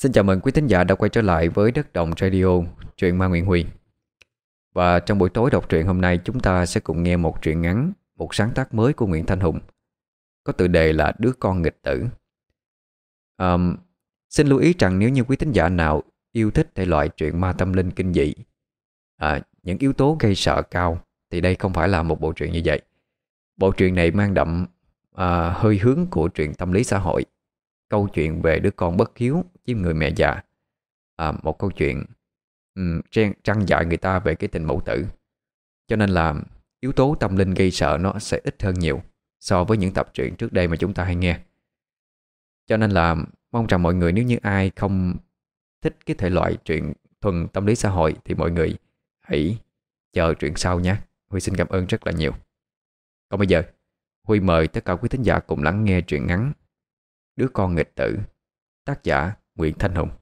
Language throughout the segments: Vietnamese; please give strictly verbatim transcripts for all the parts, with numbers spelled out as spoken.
Xin chào mừng quý thính giả đã quay trở lại với Đất Đồng Radio, truyện ma Nguyễn Huy. Và trong buổi tối đọc truyện hôm nay, chúng ta sẽ cùng nghe một truyện ngắn, một sáng tác mới của Nguyễn Thanh Hùng, có tựa đề là Đứa Con Nghịch Tử. Ờm, Xin lưu ý rằng nếu như quý thính giả nào yêu thích thể loại truyện ma tâm linh kinh dị, à, những yếu tố gây sợ cao, thì đây không phải là một bộ truyện như vậy. Bộ truyện này mang đậm à, hơi hướng của truyện tâm lý xã hội, câu chuyện về đứa con bất hiếu với người mẹ già, à, một câu chuyện um, trăn dạy người ta về cái tình mẫu tử. Cho nên là yếu tố tâm linh gây sợ nó sẽ ít hơn nhiều so với những tập truyện trước đây mà chúng ta hay nghe. Cho nên là mong rằng mọi người, nếu như ai không thích cái thể loại truyện thuần tâm lý xã hội, thì mọi người hãy chờ truyện sau nhé. Huy xin cảm ơn rất là nhiều. Còn bây giờ, Huy mời tất cả quý thính giả cùng lắng nghe truyện ngắn Đứa Con Nghịch Tử, tác giả Nguyễn Thanh Hùng.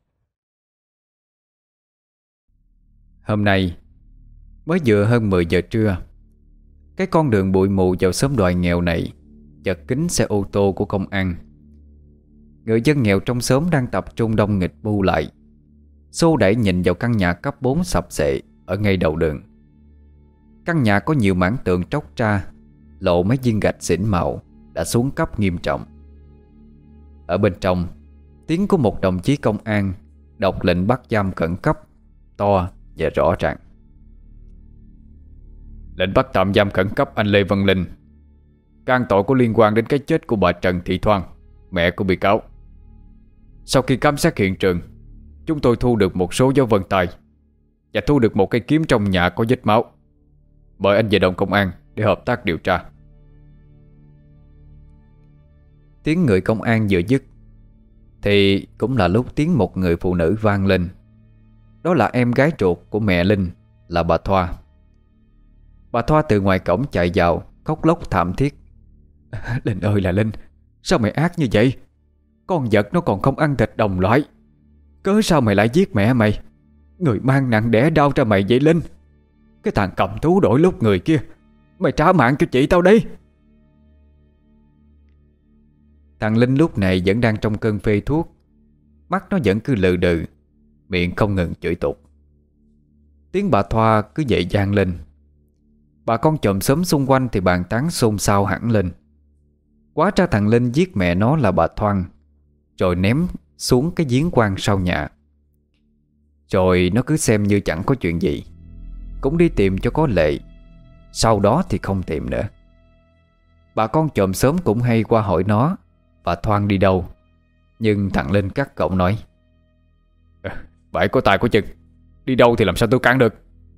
Hôm nay mới vừa hơn mười giờ trưa, cái con đường bụi mù vào xóm đoài nghèo này chật kín xe ô tô của công an. Người dân nghèo trong xóm đang tập trung đông nghịch bu lại, xô đẩy nhìn vào căn nhà cấp bốn sập xệ ở ngay đầu đường. Căn nhà có nhiều mảng tường tróc ra, lộ mấy viên gạch xỉn màu đã xuống cấp nghiêm trọng. Ở bên trong, tiếng của một đồng chí công an đọc lệnh bắt giam khẩn cấp, to và rõ ràng. Lệnh bắt tạm giam khẩn cấp anh Lê Văn Linh, can tội có liên quan đến cái chết của bà Trần Thị Thoan, mẹ của bị cáo. Sau khi khám xét hiện trường, chúng tôi thu được một số dấu vân tay và thu được một cây kiếm trong nhà có vết máu. Mời anh về đồn công an để hợp tác điều tra. Tiếng người công an vừa dứt thì cũng là lúc tiếng một người phụ nữ vang lên. Đó là em gái ruột của mẹ Linh, là bà Thoa. Bà Thoa từ ngoài cổng chạy vào, khóc lóc thảm thiết. Linh ơi là Linh, sao mày ác như vậy? Con vật nó còn không ăn thịt đồng loại, cớ sao mày lại giết mẹ mày? Người mang nặng đẻ đau ra mày vậy Linh? Cái thằng cầm thú đổi lúc người kia, mày trả mạng cho chị tao đi. Thằng Linh lúc này vẫn đang trong cơn phê thuốc, mắt nó vẫn cứ lừ đừ, miệng không ngừng chửi tục. Tiếng bà Thoa cứ vậy vang lên. Bà con chòm xóm xung quanh thì bàn tán xôn xao hẳn lên. Quá ra thằng Linh giết mẹ nó là bà Thoan, rồi ném xuống cái giếng khoan sau nhà. Rồi nó cứ xem như chẳng có chuyện gì, cũng đi tìm cho có lệ. Sau đó thì không tìm nữa. Bà con chòm xóm cũng hay qua hỏi nó bà Thoan đi đâu, nhưng thằng Linh cắt cổng nói: bà ấy có tài có chừng, đi đâu thì làm sao tôi cản được.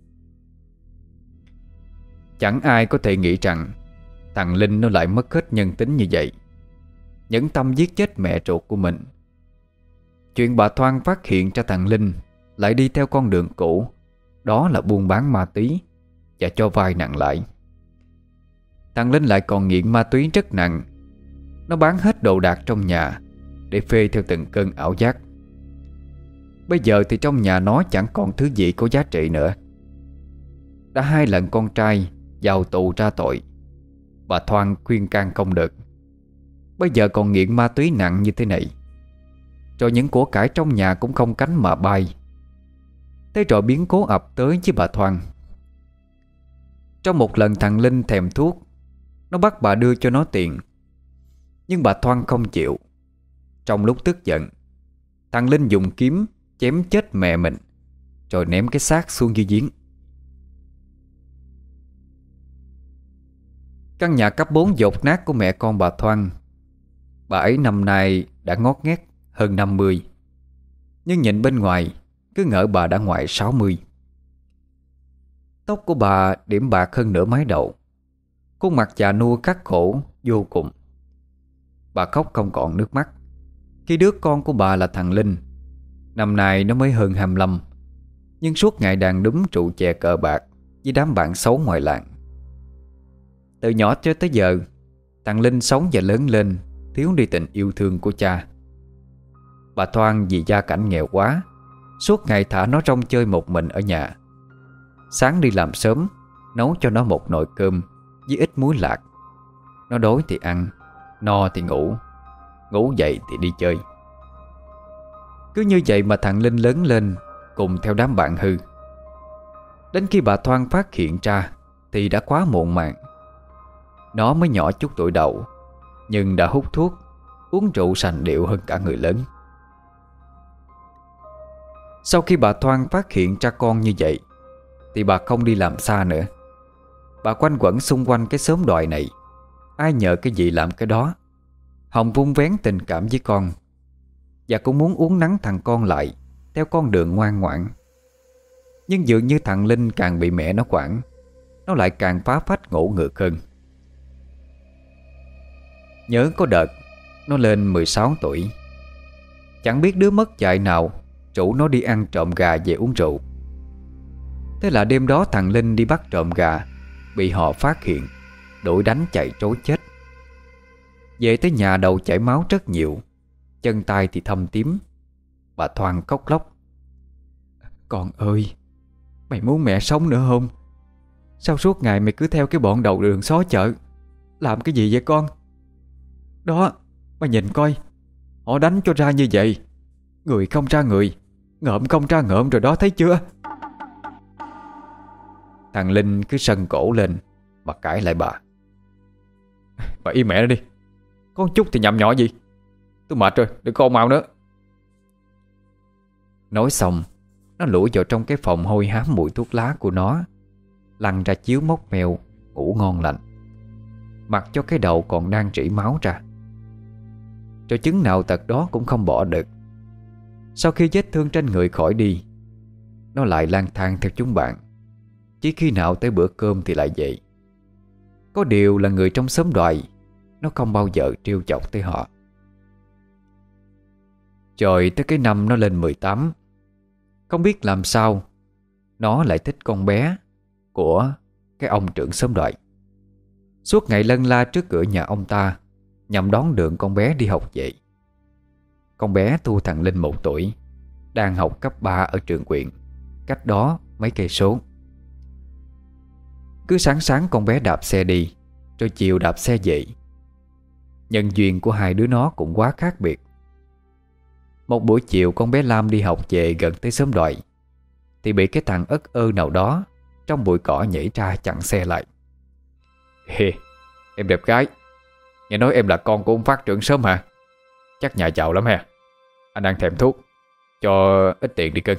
Chẳng ai có thể nghĩ rằng thằng Linh nó lại mất hết nhân tính như vậy, nhẫn tâm giết chết mẹ ruột của mình. Chuyện bà Thoan phát hiện ra thằng Linh lại đi theo con đường cũ, đó là buôn bán ma túy và cho vay nặng lãi. Thằng Linh lại còn nghiện ma túy rất nặng. Nó bán hết đồ đạc trong nhà để phê theo từng cơn ảo giác. Bây giờ thì trong nhà nó chẳng còn thứ gì có giá trị nữa. Đã hai lần con trai vào tù ra tội, bà Thoan khuyên can không được. Bây giờ còn nghiện ma túy nặng như thế này, rồi những của cải trong nhà cũng không cánh mà bay. Thế rồi biến cố ập tới với bà Thoan. Trong một lần thằng Linh thèm thuốc, nó bắt bà đưa cho nó tiền, nhưng bà Thoan không chịu. Trong lúc tức giận, thằng Linh dùng kiếm chém chết mẹ mình, rồi ném cái xác xuống dưới giếng. Căn nhà cấp bốn dột nát của mẹ con bà Thoan. Bà ấy năm nay đã ngót nghét hơn năm mươi, nhưng nhìn bên ngoài cứ ngỡ bà đã ngoài sáu mươi. Tóc của bà điểm bạc hơn nửa mái đầu, khuôn mặt già nua khắc khổ vô cùng. Bà khóc không còn nước mắt khi đứa con của bà là thằng Linh. Năm nay nó mới hơn hai mươi lăm, nhưng suốt ngày đàn đúm trụ chè cờ bạc với đám bạn xấu ngoài làng. Từ nhỏ cho tới giờ, thằng Linh sống và lớn lên thiếu đi tình yêu thương của cha. Bà Thoan vì gia cảnh nghèo quá, suốt ngày thả nó rong chơi một mình ở nhà. Sáng đi làm sớm, nấu cho nó một nồi cơm với ít muối lạc. Nó đói thì ăn, no thì ngủ, ngủ dậy thì đi chơi. Cứ như vậy mà thằng Linh lớn lên cùng theo đám bạn hư. Đến khi bà Thoan phát hiện ra thì đã quá muộn màng. Nó mới nhỏ chút tuổi đầu, nhưng đã hút thuốc, uống rượu sành điệu hơn cả người lớn. Sau khi bà Thoan phát hiện ra con như vậy thì bà không đi làm xa nữa. Bà quanh quẩn xung quanh cái xóm đoài này, ai nhờ cái gì làm cái đó. Hồng vun vén tình cảm với con, và cũng muốn uốn nắn thằng con lại theo con đường ngoan ngoãn. Nhưng dường như thằng Linh càng bị mẹ nó quản, nó lại càng phá phách ngỗ ngược hơn. Nhớ có đợt nó lên mười sáu tuổi, chẳng biết đứa mất dạy nào rủ nó đi ăn trộm gà về uống rượu. Thế là đêm đó thằng Linh đi bắt trộm gà, bị họ phát hiện, đuổi đánh chạy trối chết. Về tới nhà đầu chảy máu rất nhiều, chân tay thì thâm tím. Bà Thoan khóc lóc: "Con ơi, mày muốn mẹ sống nữa không? Sao suốt ngày mày cứ theo cái bọn đầu đường xó chợ? Làm cái gì vậy con? Đó, mày nhìn coi, họ đánh cho ra như vậy, người không ra người, ngợm không ra ngợm rồi đó, thấy chưa?" Thằng Linh cứ sân cổ lên mà cãi lại bà: "Bà im mẹ nó đi, có chút thì nhậm nhỏ gì. Tôi mệt rồi, đừng có ồn ào nữa." Nói xong, nó lủi vào trong cái phòng hôi hám mùi thuốc lá của nó, lăn ra chiếu móc mèo, ngủ ngon lành, mặc cho cái đầu còn đang rỉ máu ra. Rồi chứng nào tật đó cũng không bỏ được. Sau khi vết thương trên người khỏi đi, nó lại lang thang theo chúng bạn, chỉ khi nào tới bữa cơm thì lại về. Có điều là người trong xóm đoài, nó không bao giờ trêu chọc tới họ. Rồi tới cái năm nó lên mười tám, không biết làm sao nó lại thích con bé của cái ông trưởng xóm đoài. Suốt ngày lân la trước cửa nhà ông ta, nhằm đón đường con bé đi học về. Con bé thua thằng Linh một tuổi, đang học cấp ba ở trường huyện, cách đó mấy cây số. Cứ sáng sáng con bé đạp xe đi, rồi chiều đạp xe về. Nhân duyên của hai đứa nó cũng quá khác biệt. Một buổi chiều con bé Lam đi học về gần tới xóm đoài, thì bị cái thằng ất ơ nào đó trong bụi cỏ nhảy ra chặn xe lại. "Hê, em đẹp gái, nghe nói em là con của ông phát trưởng xóm hả? Chắc nhà giàu lắm ha. Anh đang thèm thuốc, cho ít tiền đi cưng."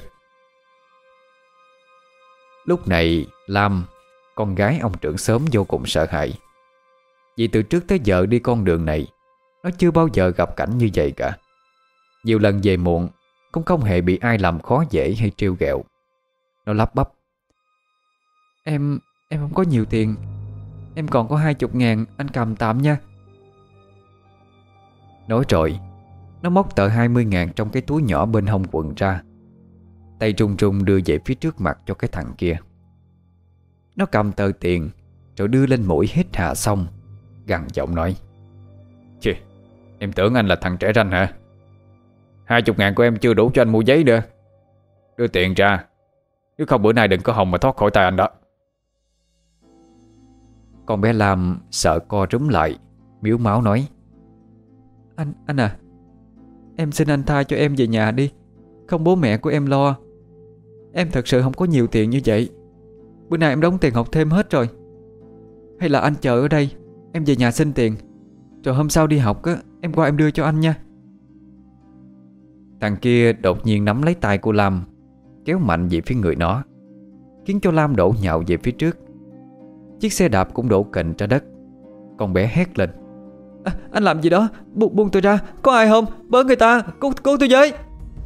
Lúc này Lam, con gái ông trưởng xóm, vô cùng sợ hãi. Vì từ trước tới giờ đi con đường này, nó chưa bao giờ gặp cảnh như vậy cả. Nhiều lần về muộn cũng không hề bị ai làm khó dễ hay trêu ghẹo. Nó lắp bắp: Em, em không có nhiều tiền. Em còn có hai chục ngàn, anh cầm tạm nha." Nói rồi, nó móc tờ hai mươi ngàn trong cái túi nhỏ bên hông quần ra, tay run run đưa về phía trước mặt cho cái thằng kia. Nó cầm tờ tiền rồi đưa lên mũi hít hà xong, gằn giọng nói: "Chì, em tưởng anh là thằng trẻ ranh hả? Hai chục ngàn của em chưa đủ cho anh mua giấy nữa. Đưa tiền ra, nếu không bữa nay đừng có hòng mà thoát khỏi tay anh đó." Con bé Lam sợ co rúm lại, miếu máu nói: Anh, anh à, em xin anh tha cho em về nhà đi, không bố mẹ của em lo. Em thật sự không có nhiều tiền như vậy. Bữa nay em đóng tiền học thêm hết rồi. Hay là anh chờ ở đây, em về nhà xin tiền, rồi hôm sau đi học á, em qua em đưa cho anh nha." Thằng kia đột nhiên nắm lấy tay của Lam, kéo mạnh về phía người nó, khiến cho Lam đổ nhào về phía trước. Chiếc xe đạp cũng đổ kềnh ra đất. Con bé hét lên: à, "Anh làm gì đó, Bu buông tôi ra, có ai không? Bớ người ta, cứu, cứu tôi với."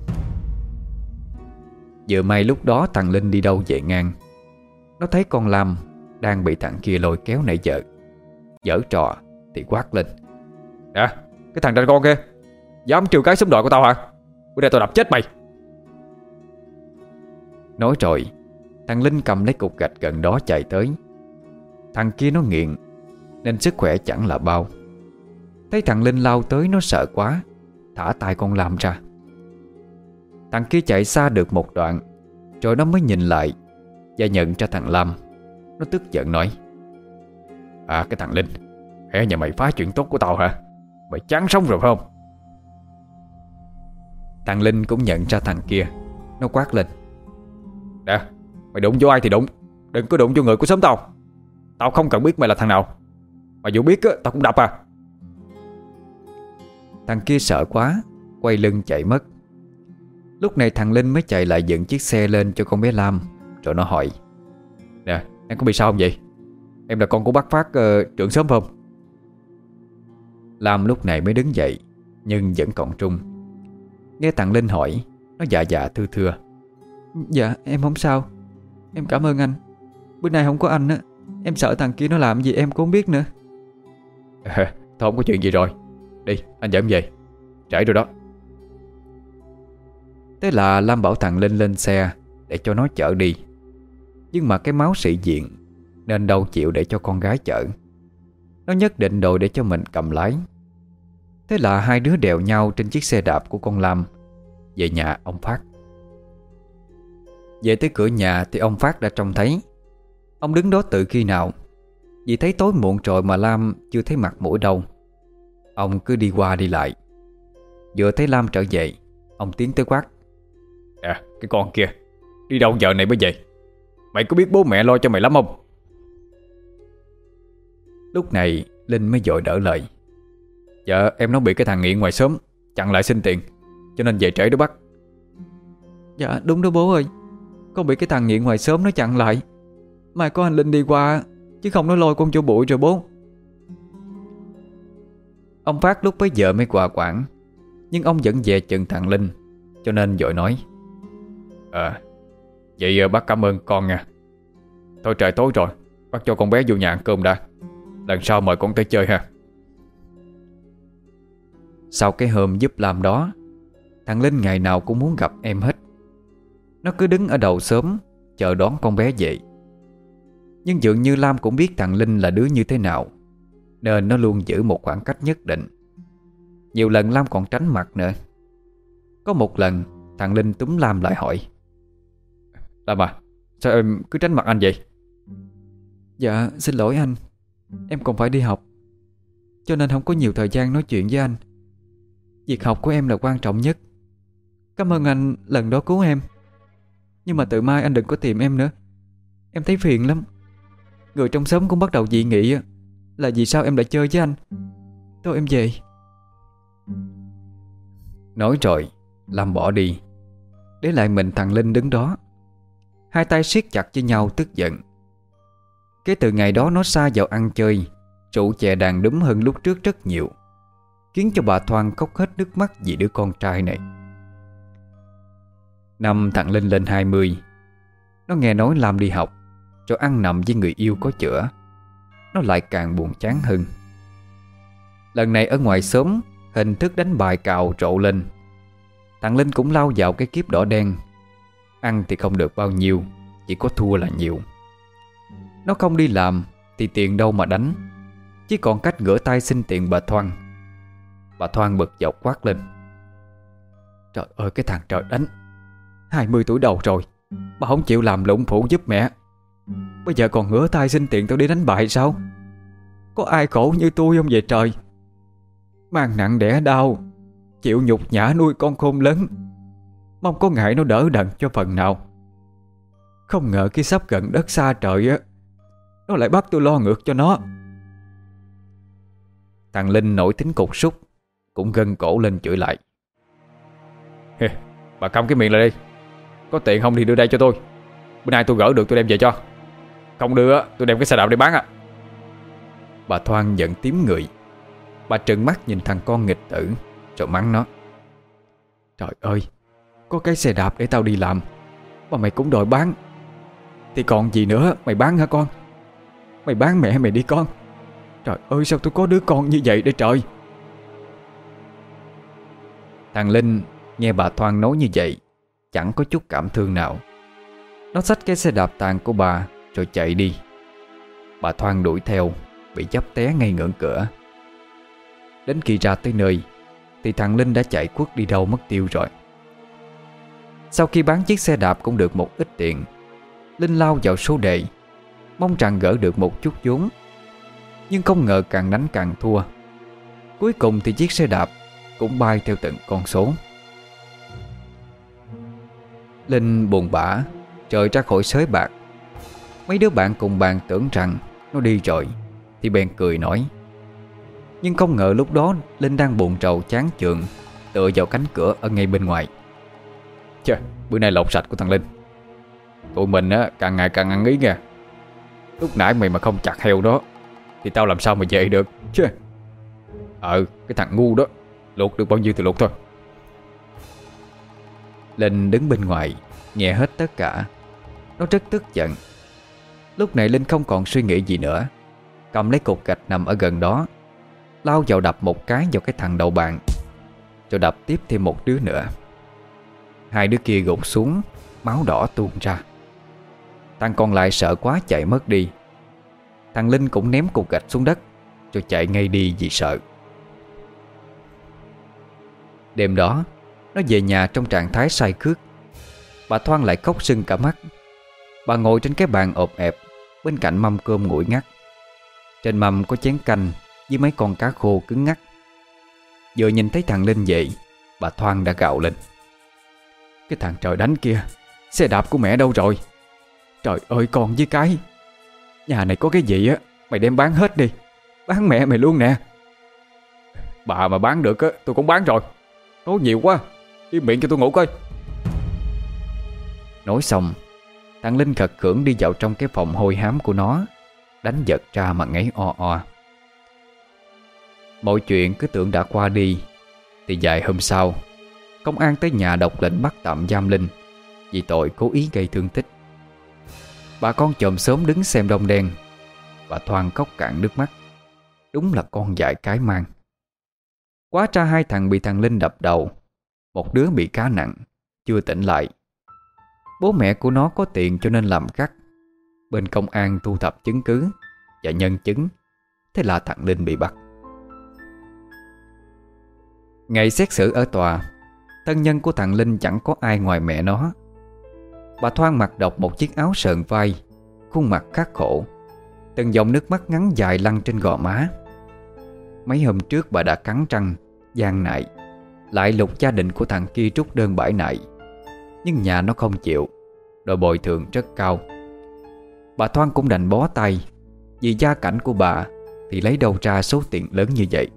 Vừa may lúc đó thằng Linh đi đâu về ngang. Nó thấy con Lam đang bị thằng kia lôi kéo nãy giờ, giở trò thì quát lên: "Nè, cái thằng ranh con kia, dám trêu cái xóm đội của tao hả? Bữa nay tao đập chết mày." Nói rồi, thằng Linh cầm lấy cục gạch gần đó chạy tới. Thằng kia nó nghiện nên sức khỏe chẳng là bao. Thấy thằng Linh lao tới nó sợ quá, thả tay con Lam ra. Thằng kia chạy xa được một đoạn, rồi nó mới nhìn lại và nhận ra thằng Lam. Nó tức giận nói: "À, cái thằng Linh, hễ nhà mày phá chuyện tốt của tao hả? Mày chán sống rồi phải không?" Thằng Linh cũng nhận ra thằng kia. Nó quát lên: Nè, mày đụng vô ai thì đụng, đừng có đụng vô người của xóm tao. Tao không cần biết mày là thằng nào, mà dù biết á, tao cũng đập à. Thằng kia sợ quá, quay lưng chạy mất. Lúc này thằng Linh mới chạy lại dựng chiếc xe lên cho con bé Lam. Rồi nó hỏi: Nè, em có bị sao không vậy? Em là con của bác Phát, uh, trưởng xóm phải không? Lam lúc này mới đứng dậy, nhưng vẫn còn trung. Nghe thằng Linh hỏi, nó dạ dạ thưa thưa: Dạ em không sao, em cảm ơn anh. Bữa nay không có anh á, em sợ thằng kia nó làm gì em cũng không biết nữa. À, thôi không có chuyện gì rồi. Đi, anh dẫn về, trễ rồi đó. Thế là Lam bảo thằng Linh lên xe để cho nó chở đi. Nhưng mà cái máu sĩ diện nên đâu chịu để cho con gái chở. Nó nhất định đòi để cho mình cầm lái. Thế là hai đứa đèo nhau trên chiếc xe đạp của con Lam về nhà ông Phát. Về tới cửa nhà thì ông Phát đã trông thấy. Ông đứng đó từ khi nào, vì thấy tối muộn rồi mà Lam chưa thấy mặt mũi đâu. Ông cứ đi qua đi lại. Vừa thấy Lam trở về, ông tiến tới quát: À, cái con kia, đi đâu giờ này mới về? Mày có biết bố mẹ lo cho mày lắm không? Lúc này Linh mới vội đỡ lời: Dạ em nó bị cái thằng nghiện ngoài xóm chặn lại xin tiền, cho nên về trễ đó bác. Dạ đúng đó bố ơi, con bị cái thằng nghiện ngoài xóm nó chặn lại. Mai có anh Linh đi qua, chứ không nó lôi con vô bụi rồi bố. Ông Phát lúc bấy giờ mới qua quản, nhưng ông vẫn về chừng thằng Linh, cho nên vội nói: À, vậy bác cảm ơn con nha. Thôi trời tối rồi, bác cho con bé vô nhà ăn cơm đã, lần sau mời con tới chơi ha. Sau cái hôm giúp làm đó, thằng Linh ngày nào cũng muốn gặp em hết. Nó cứ đứng ở đầu xóm chờ đón con bé về. Nhưng dường như Lam cũng biết thằng Linh là đứa như thế nào, nên nó luôn giữ một khoảng cách nhất định. Nhiều lần Lam còn tránh mặt nữa. Có một lần thằng Linh túm Lam lại hỏi: Lam à, sao em cứ tránh mặt anh vậy? Dạ xin lỗi anh, em còn phải đi học, cho nên không có nhiều thời gian nói chuyện với anh. Việc học của em là quan trọng nhất. Cảm ơn anh lần đó cứu em, nhưng mà từ mai anh đừng có tìm em nữa. Em thấy phiền lắm. Người trong xóm cũng bắt đầu dị nghị là vì sao em lại chơi với anh. Thôi em về. Nói rồi Lam bỏ đi, để lại mình thằng Linh đứng đó, hai tay siết chặt với nhau tức giận. Kể từ ngày đó nó sa vào ăn chơi, rượu chè đàn đúm hơn lúc trước rất nhiều, khiến cho bà Thoan khóc hết nước mắt vì đứa con trai này. Năm thằng Linh lên hai mươi, nó nghe nói Lam đi học rồi ăn nằm với người yêu có chữa, nó lại càng buồn chán hơn. Lần này ở ngoài xóm, hình thức đánh bài cào rộ lên. Thằng Linh cũng lao vào cái kiếp đỏ đen. Ăn thì không được bao nhiêu, chỉ có thua là nhiều. Nó không đi làm thì tiền đâu mà đánh, chỉ còn cách ngửa tay xin tiền bà Thoan. Bà Thoan bực dọc quát lên: Trời ơi cái thằng trời đánh, hai mươi tuổi đầu rồi bà không chịu làm lụng phụ giúp mẹ, bây giờ còn ngửa tay xin tiền tao đi đánh bài sao? Có ai khổ như tôi không vậy trời? Mang nặng đẻ đau, chịu nhục nhã nuôi con khôn lớn, mong có ngại nó đỡ đần cho phần nào. Không ngờ khi sắp gần đất xa trời á, nó lại bắt tôi lo ngược cho nó. Thằng Linh nổi tính cục súc, cũng gân cổ lên chửi lại: Hê, bà câm cái miệng lại đi. Có tiền không thì đưa đây cho tôi, bữa nay tôi gỡ được tôi đem về cho. Không đưa tôi đem cái xe đạp để bán à. Bà Thoan giận tím người. Bà trừng mắt nhìn thằng con nghịch tử rồi mắng nó: Trời ơi, có cái xe đạp để tao đi làm mà mày cũng đòi bán, thì còn gì nữa mày bán hả con? Mày bán mẹ mày đi con. Trời ơi sao tôi có đứa con như vậy để trời. Thằng Linh nghe bà Thoan nói như vậy chẳng có chút cảm thương nào. Nó xách cái xe đạp tàn của bà rồi chạy đi. Bà Thoan đuổi theo, bị dấp té ngay ngưỡng cửa. Đến khi ra tới nơi thì thằng Linh đã chạy quất đi đâu mất tiêu rồi. Sau khi bán chiếc xe đạp cũng được một ít tiền, Linh lao vào số đề, mong rằng gỡ được một chút vốn. Nhưng không ngờ càng đánh càng thua. Cuối cùng thì chiếc xe đạp cũng bay theo từng con số. Linh buồn bã trời ra khỏi xới bạc. Mấy đứa bạn cùng bàn tưởng rằng nó đi rồi thì bèn cười nói. Nhưng không ngờ lúc đó Linh đang buồn rầu chán chường tựa vào cánh cửa ở ngay bên ngoài. Chà, bữa nay lột sạch của thằng Linh. Tụi mình á càng ngày càng ăn ý nha. Lúc nãy mày mà không chặt heo đó thì tao làm sao mà về được chứ. Ờ, cái thằng ngu đó, luộc được bao nhiêu thì luộc thôi. Linh đứng bên ngoài nghe hết tất cả. Nó rất tức giận. Lúc này Linh không còn suy nghĩ gì nữa, cầm lấy cục gạch nằm ở gần đó, lao vào đập một cái vào cái thằng đầu bạn, rồi đập tiếp thêm một đứa nữa. Hai đứa kia gục xuống, máu đỏ tuôn ra. Thằng còn lại sợ quá chạy mất đi. Thằng Linh cũng ném cục gạch xuống đất rồi chạy ngay đi vì sợ. Đêm đó nó về nhà trong trạng thái say khướt. Bà Thoan lại khóc sưng cả mắt. Bà ngồi trên cái bàn ộp ẹp bên cạnh mâm cơm nguội ngắt. Trên mâm có chén canh với mấy con cá khô cứng ngắc. Vừa nhìn thấy thằng Linh dậy, bà Thoan đã gào lên. Cái thằng trời đánh kia, xe đạp của mẹ đâu rồi? Trời ơi con với cái, nhà này có cái gì á mày đem bán hết đi. Bán mẹ mày luôn nè. Bà mà bán được á tôi cũng bán rồi. Nói nhiều quá, im miệng cho tôi ngủ coi. Nói xong, thằng Linh khật khưởng đi vào trong cái phòng hôi hám của nó, đánh giật ra mà ngáy o o. Mọi chuyện cứ tưởng đã qua đi thì vài hôm sau, công an tới nhà đọc lệnh bắt tạm giam Linh vì tội cố ý gây thương tích. Bà con chòm xóm đứng xem đông đen. Bà Thoan khóc cạn nước mắt. Đúng là con dại cái mang. Quá ra hai thằng bị thằng Linh đập đầu, một đứa bị cá nặng, chưa tỉnh lại. Bố mẹ của nó có tiền cho nên làm gắt. Bên công an thu thập chứng cứ và nhân chứng, thế là thằng Linh bị bắt. Ngày xét xử ở tòa, thân nhân của thằng Linh chẳng có ai ngoài mẹ nó. Bà Thoan mặc độc một chiếc áo sờn vai, khuôn mặt khắc khổ, từng dòng nước mắt ngắn dài lăn trên gò má. Mấy hôm trước bà đã cắn răng gian nại lại lục gia đình của thằng kia trút đơn bãi nại, nhưng nhà nó không chịu, đòi bồi thường rất cao. Bà Thoan cũng đành bó tay, vì gia cảnh của bà thì lấy đâu ra số tiền lớn như vậy.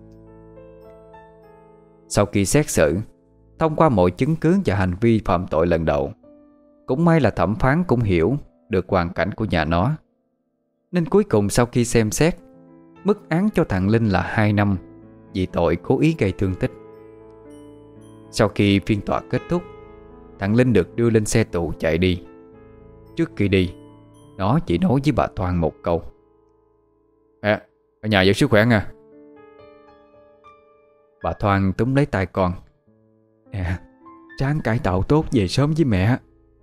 Sau khi xét xử, thông qua mọi chứng cứ và hành vi phạm tội lần đầu, cũng may là thẩm phán cũng hiểu được hoàn cảnh của nhà nó, nên cuối cùng sau khi xem xét, mức án cho thằng Linh là hai năm vì tội cố ý gây thương tích. Sau khi phiên tòa kết thúc, thằng Linh được đưa lên xe tù chạy đi. Trước khi đi, nó chỉ nói với bà Thoan một câu: À, ở nhà giữ sức khỏe nha. Bà Thoan túm lấy tay con: Nè, ráng cải tạo tốt về sớm với mẹ.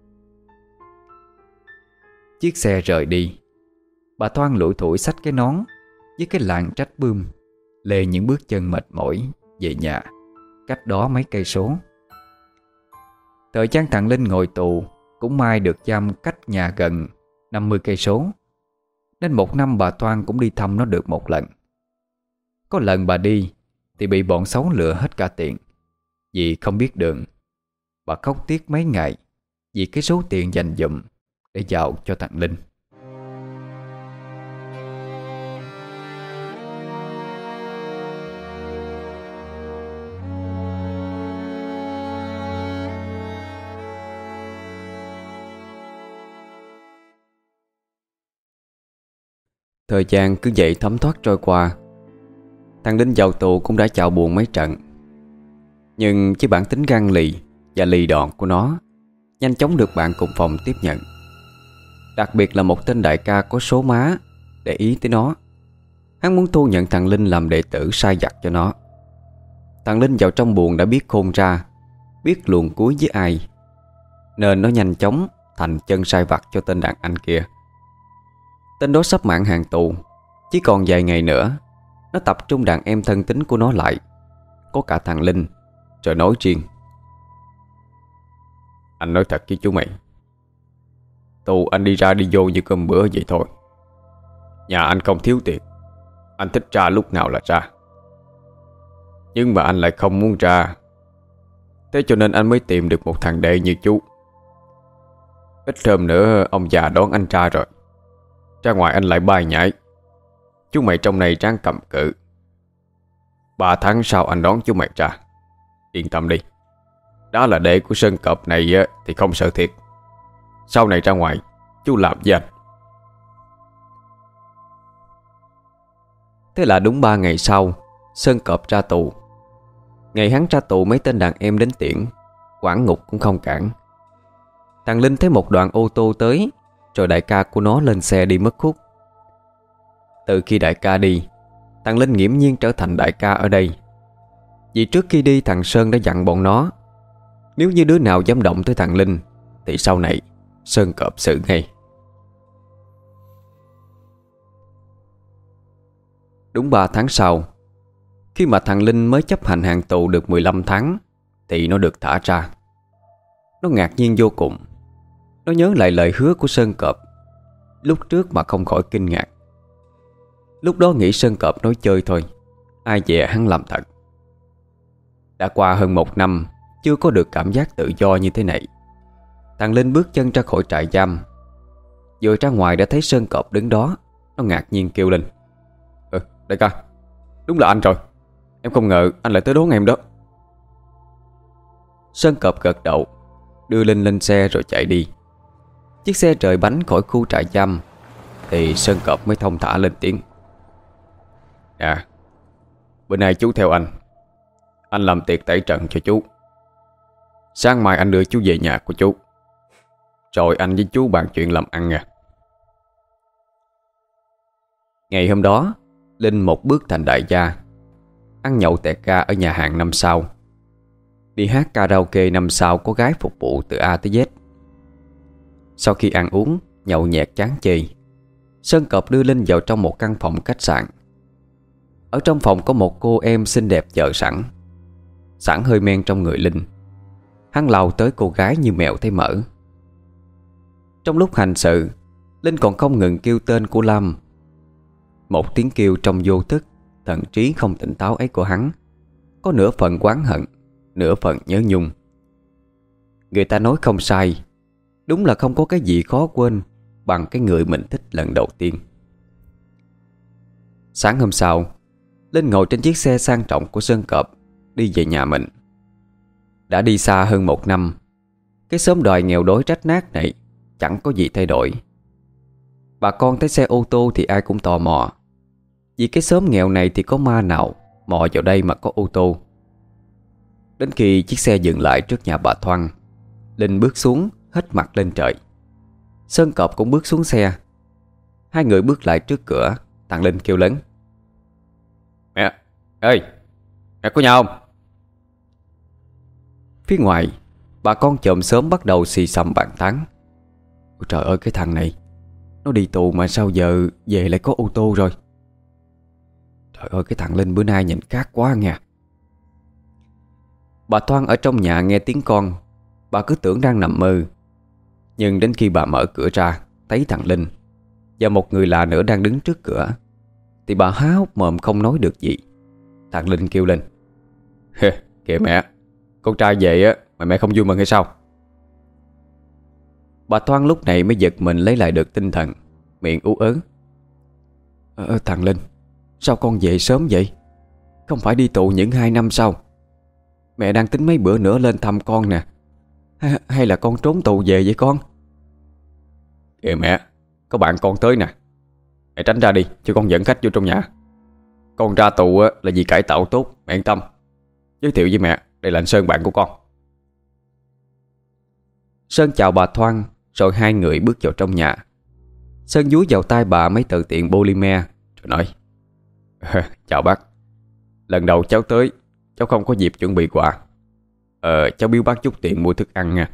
Chiếc xe rời đi. Bà Thoan lủi thủi xách cái nón với cái lạng trách bươm, lê những bước chân mệt mỏi về nhà, cách đó mấy cây số. Thời gian thằng Linh ngồi tù cũng may được giam cách nhà gần năm mươi cây số, nên một năm bà Thoan cũng đi thăm nó được một lần. Có lần bà đi thì bị bọn xấu lừa hết cả tiền. Vì không biết đường, bà khóc tiếc mấy ngày vì cái số tiền dành dụm để giao cho thằng Linh. Thời gian cứ vậy thấm thoát trôi qua. Thằng Linh vào tù cũng đã chạo buồn mấy trận, nhưng với bản tính gan lì và lì đòn của nó, nhanh chóng được bạn cùng phòng tiếp nhận. Đặc biệt là một tên đại ca có số má để ý tới nó. Hắn muốn thu nhận thằng Linh làm đệ tử sai vặt cho nó. Thằng Linh vào trong buồng đã biết khôn ra, biết luồn cuối với ai, nên nó nhanh chóng thành chân sai vặt cho tên đàn anh kia. Tên đó sắp mãn hạn tù, chỉ còn vài ngày nữa. Nó tập trung đàn em thân tín của nó lại, có cả thằng Linh, rồi nói riêng: Anh nói thật với chú mày, tù anh đi ra đi vô như cơm bữa vậy thôi. Nhà anh không thiếu tiền, anh thích ra lúc nào là ra. Nhưng mà anh lại không muốn ra, thế cho nên anh mới tìm được một thằng đệ như chú. Ít hôm nữa ông già đón anh ra rồi. Ra ngoài anh lại bay nhảy. Chú mày trong này ráng cầm cự. Ba tháng sau anh đón chú mày ra. Yên tâm đi. Đó là đệ của Sơn Cọp này thì không sợ thiệt. Sau này ra ngoài chú làm với anh. Thế là đúng ba ngày sau, Sơn Cọp ra tù. Ngày hắn ra tù, mấy tên đàn em đến tiễn, quản ngục cũng không cản. Thằng Linh thấy một đoàn ô tô tới, rồi đại ca của nó lên xe đi mất khúc. Từ khi đại ca đi, thằng Linh nghiễm nhiên trở thành đại ca ở đây. Vì trước khi đi, thằng Sơn đã dặn bọn nó, nếu như đứa nào dám động tới thằng Linh thì sau này Sơn Cọp xử ngay. Đúng ba tháng sau, khi mà thằng Linh mới chấp hành hạn tù được mười lăm tháng, thì nó được thả ra. Nó ngạc nhiên vô cùng. Nó nhớ lại lời hứa của Sơn Cọp lúc trước mà không khỏi kinh ngạc. Lúc đó nghĩ Sơn Cọp nói chơi thôi, ai dè hắn làm thật. Đã qua hơn một năm, chưa có được cảm giác tự do như thế này. Thằng Linh bước chân ra khỏi trại giam. Vừa ra ngoài đã thấy Sơn Cọp đứng đó. Nó ngạc nhiên kêu lên: Ừ, đại ca, đúng là anh rồi. Em không ngờ anh lại tới đón em đó. Sơn Cọp gật đầu, đưa Linh lên xe rồi chạy đi. Chiếc xe rời bánh khỏi khu trại giam thì Sơn Cọp mới thong thả lên tiếng: À, bữa nay chú theo anh. Anh làm tiệc tẩy trần cho chú. Sáng mai anh đưa chú về nhà của chú, rồi anh với chú bàn chuyện làm ăn nha. Ngày hôm đó, Linh một bước thành đại gia. Ăn nhậu tẹt ga ở nhà hàng năm sao. Đi hát karaoke năm sao có gái phục vụ từ A tới Z. Sau khi ăn uống, nhậu nhẹt chán chê, Sơn Cọp đưa Linh vào trong một căn phòng khách sạn. Ở trong phòng có một cô em xinh đẹp chờ sẵn. Sẵn hơi men trong người Linh, hắn lao tới cô gái như mèo thấy mỡ. Trong lúc hành sự, Linh còn không ngừng kêu tên của Lâm. Một tiếng kêu trong vô thức, thần trí không tỉnh táo ấy của hắn có nửa phần oán hận, nửa phần nhớ nhung. Người ta nói không sai, đúng là không có cái gì khó quên bằng cái người mình thích lần đầu tiên. Sáng hôm sau, Linh ngồi trên chiếc xe sang trọng của Sơn Cọp đi về nhà mình. Đã đi xa hơn một năm, cái xóm đòi nghèo đói rách nát này chẳng có gì thay đổi. Bà con thấy xe ô tô thì ai cũng tò mò, vì cái xóm nghèo này thì có ma nào mò vào đây mà có ô tô. Đến khi chiếc xe dừng lại trước nhà bà Thoan, Linh bước xuống, hất mặt lên trời. Sơn Cọp cũng bước xuống xe. Hai người bước lại trước cửa. Thằng Linh kêu lớn: Mẹ ơi, mẹ có nhà không? Phía ngoài, bà con chòm xóm bắt đầu xì xầm bàn tán: Ôi trời ơi, cái thằng này nó đi tù mà sao giờ về lại có ô tô rồi. Trời ơi, cái thằng Linh bữa nay nhìn khác quá nha. Bà Thoan ở trong nhà nghe tiếng con, bà cứ tưởng đang nằm mơ. Nhưng đến khi bà mở cửa ra, thấy thằng Linh và một người lạ nữa đang đứng trước cửa, thì bà há hốc mồm không nói được gì. Thằng Linh kêu lên: Kìa mẹ, con trai về á mà mẹ không vui mừng hay sao? Bà Thoan lúc này mới giật mình lấy lại được tinh thần, miệng ú ớ: ờ, Thằng Linh, sao con về sớm vậy? Không phải đi tù những hai năm sao? Mẹ đang tính mấy bữa nữa lên thăm con nè. Hay, hay là con trốn tù về vậy con? Kìa mẹ, có bạn con tới nè. Mẹ tránh ra đi, cho con dẫn khách vô trong nhà. Con ra tù á là vì cải tạo tốt, mẹ yên tâm. Giới thiệu với mẹ, đây là anh Sơn, bạn của con. Sơn chào bà Thoan, rồi hai người bước vào trong nhà. Sơn dúi vào tay bà mấy tờ tiền polymer rồi nói: Chào bác. Lần đầu cháu tới, cháu không có dịp chuẩn bị quà. Ờ, cháu biếu bác chút tiền mua thức ăn nha.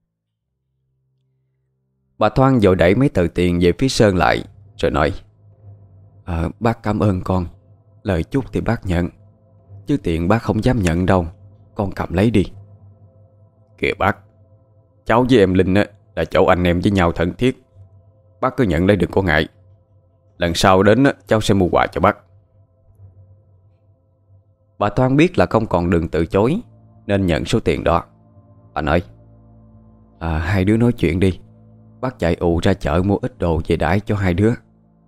Bà Thoan vội đẩy mấy tờ tiền về phía Sơn lại, rồi nói: à, Bác cảm ơn con. Lời chúc thì bác nhận, chứ tiền bác không dám nhận đâu. Con cầm lấy đi. Kìa bác, cháu với em Linh á là chỗ anh em với nhau thân thiết. Bác cứ nhận lấy, đừng có ngại. Lần sau đến á, cháu sẽ mua quà cho bác. Bà Thoan biết là không còn đường từ chối, nên nhận số tiền đó. Bà nói: à, Hai đứa nói chuyện đi, Bác chạy ù ra chợ mua ít đồ về đãi cho hai đứa.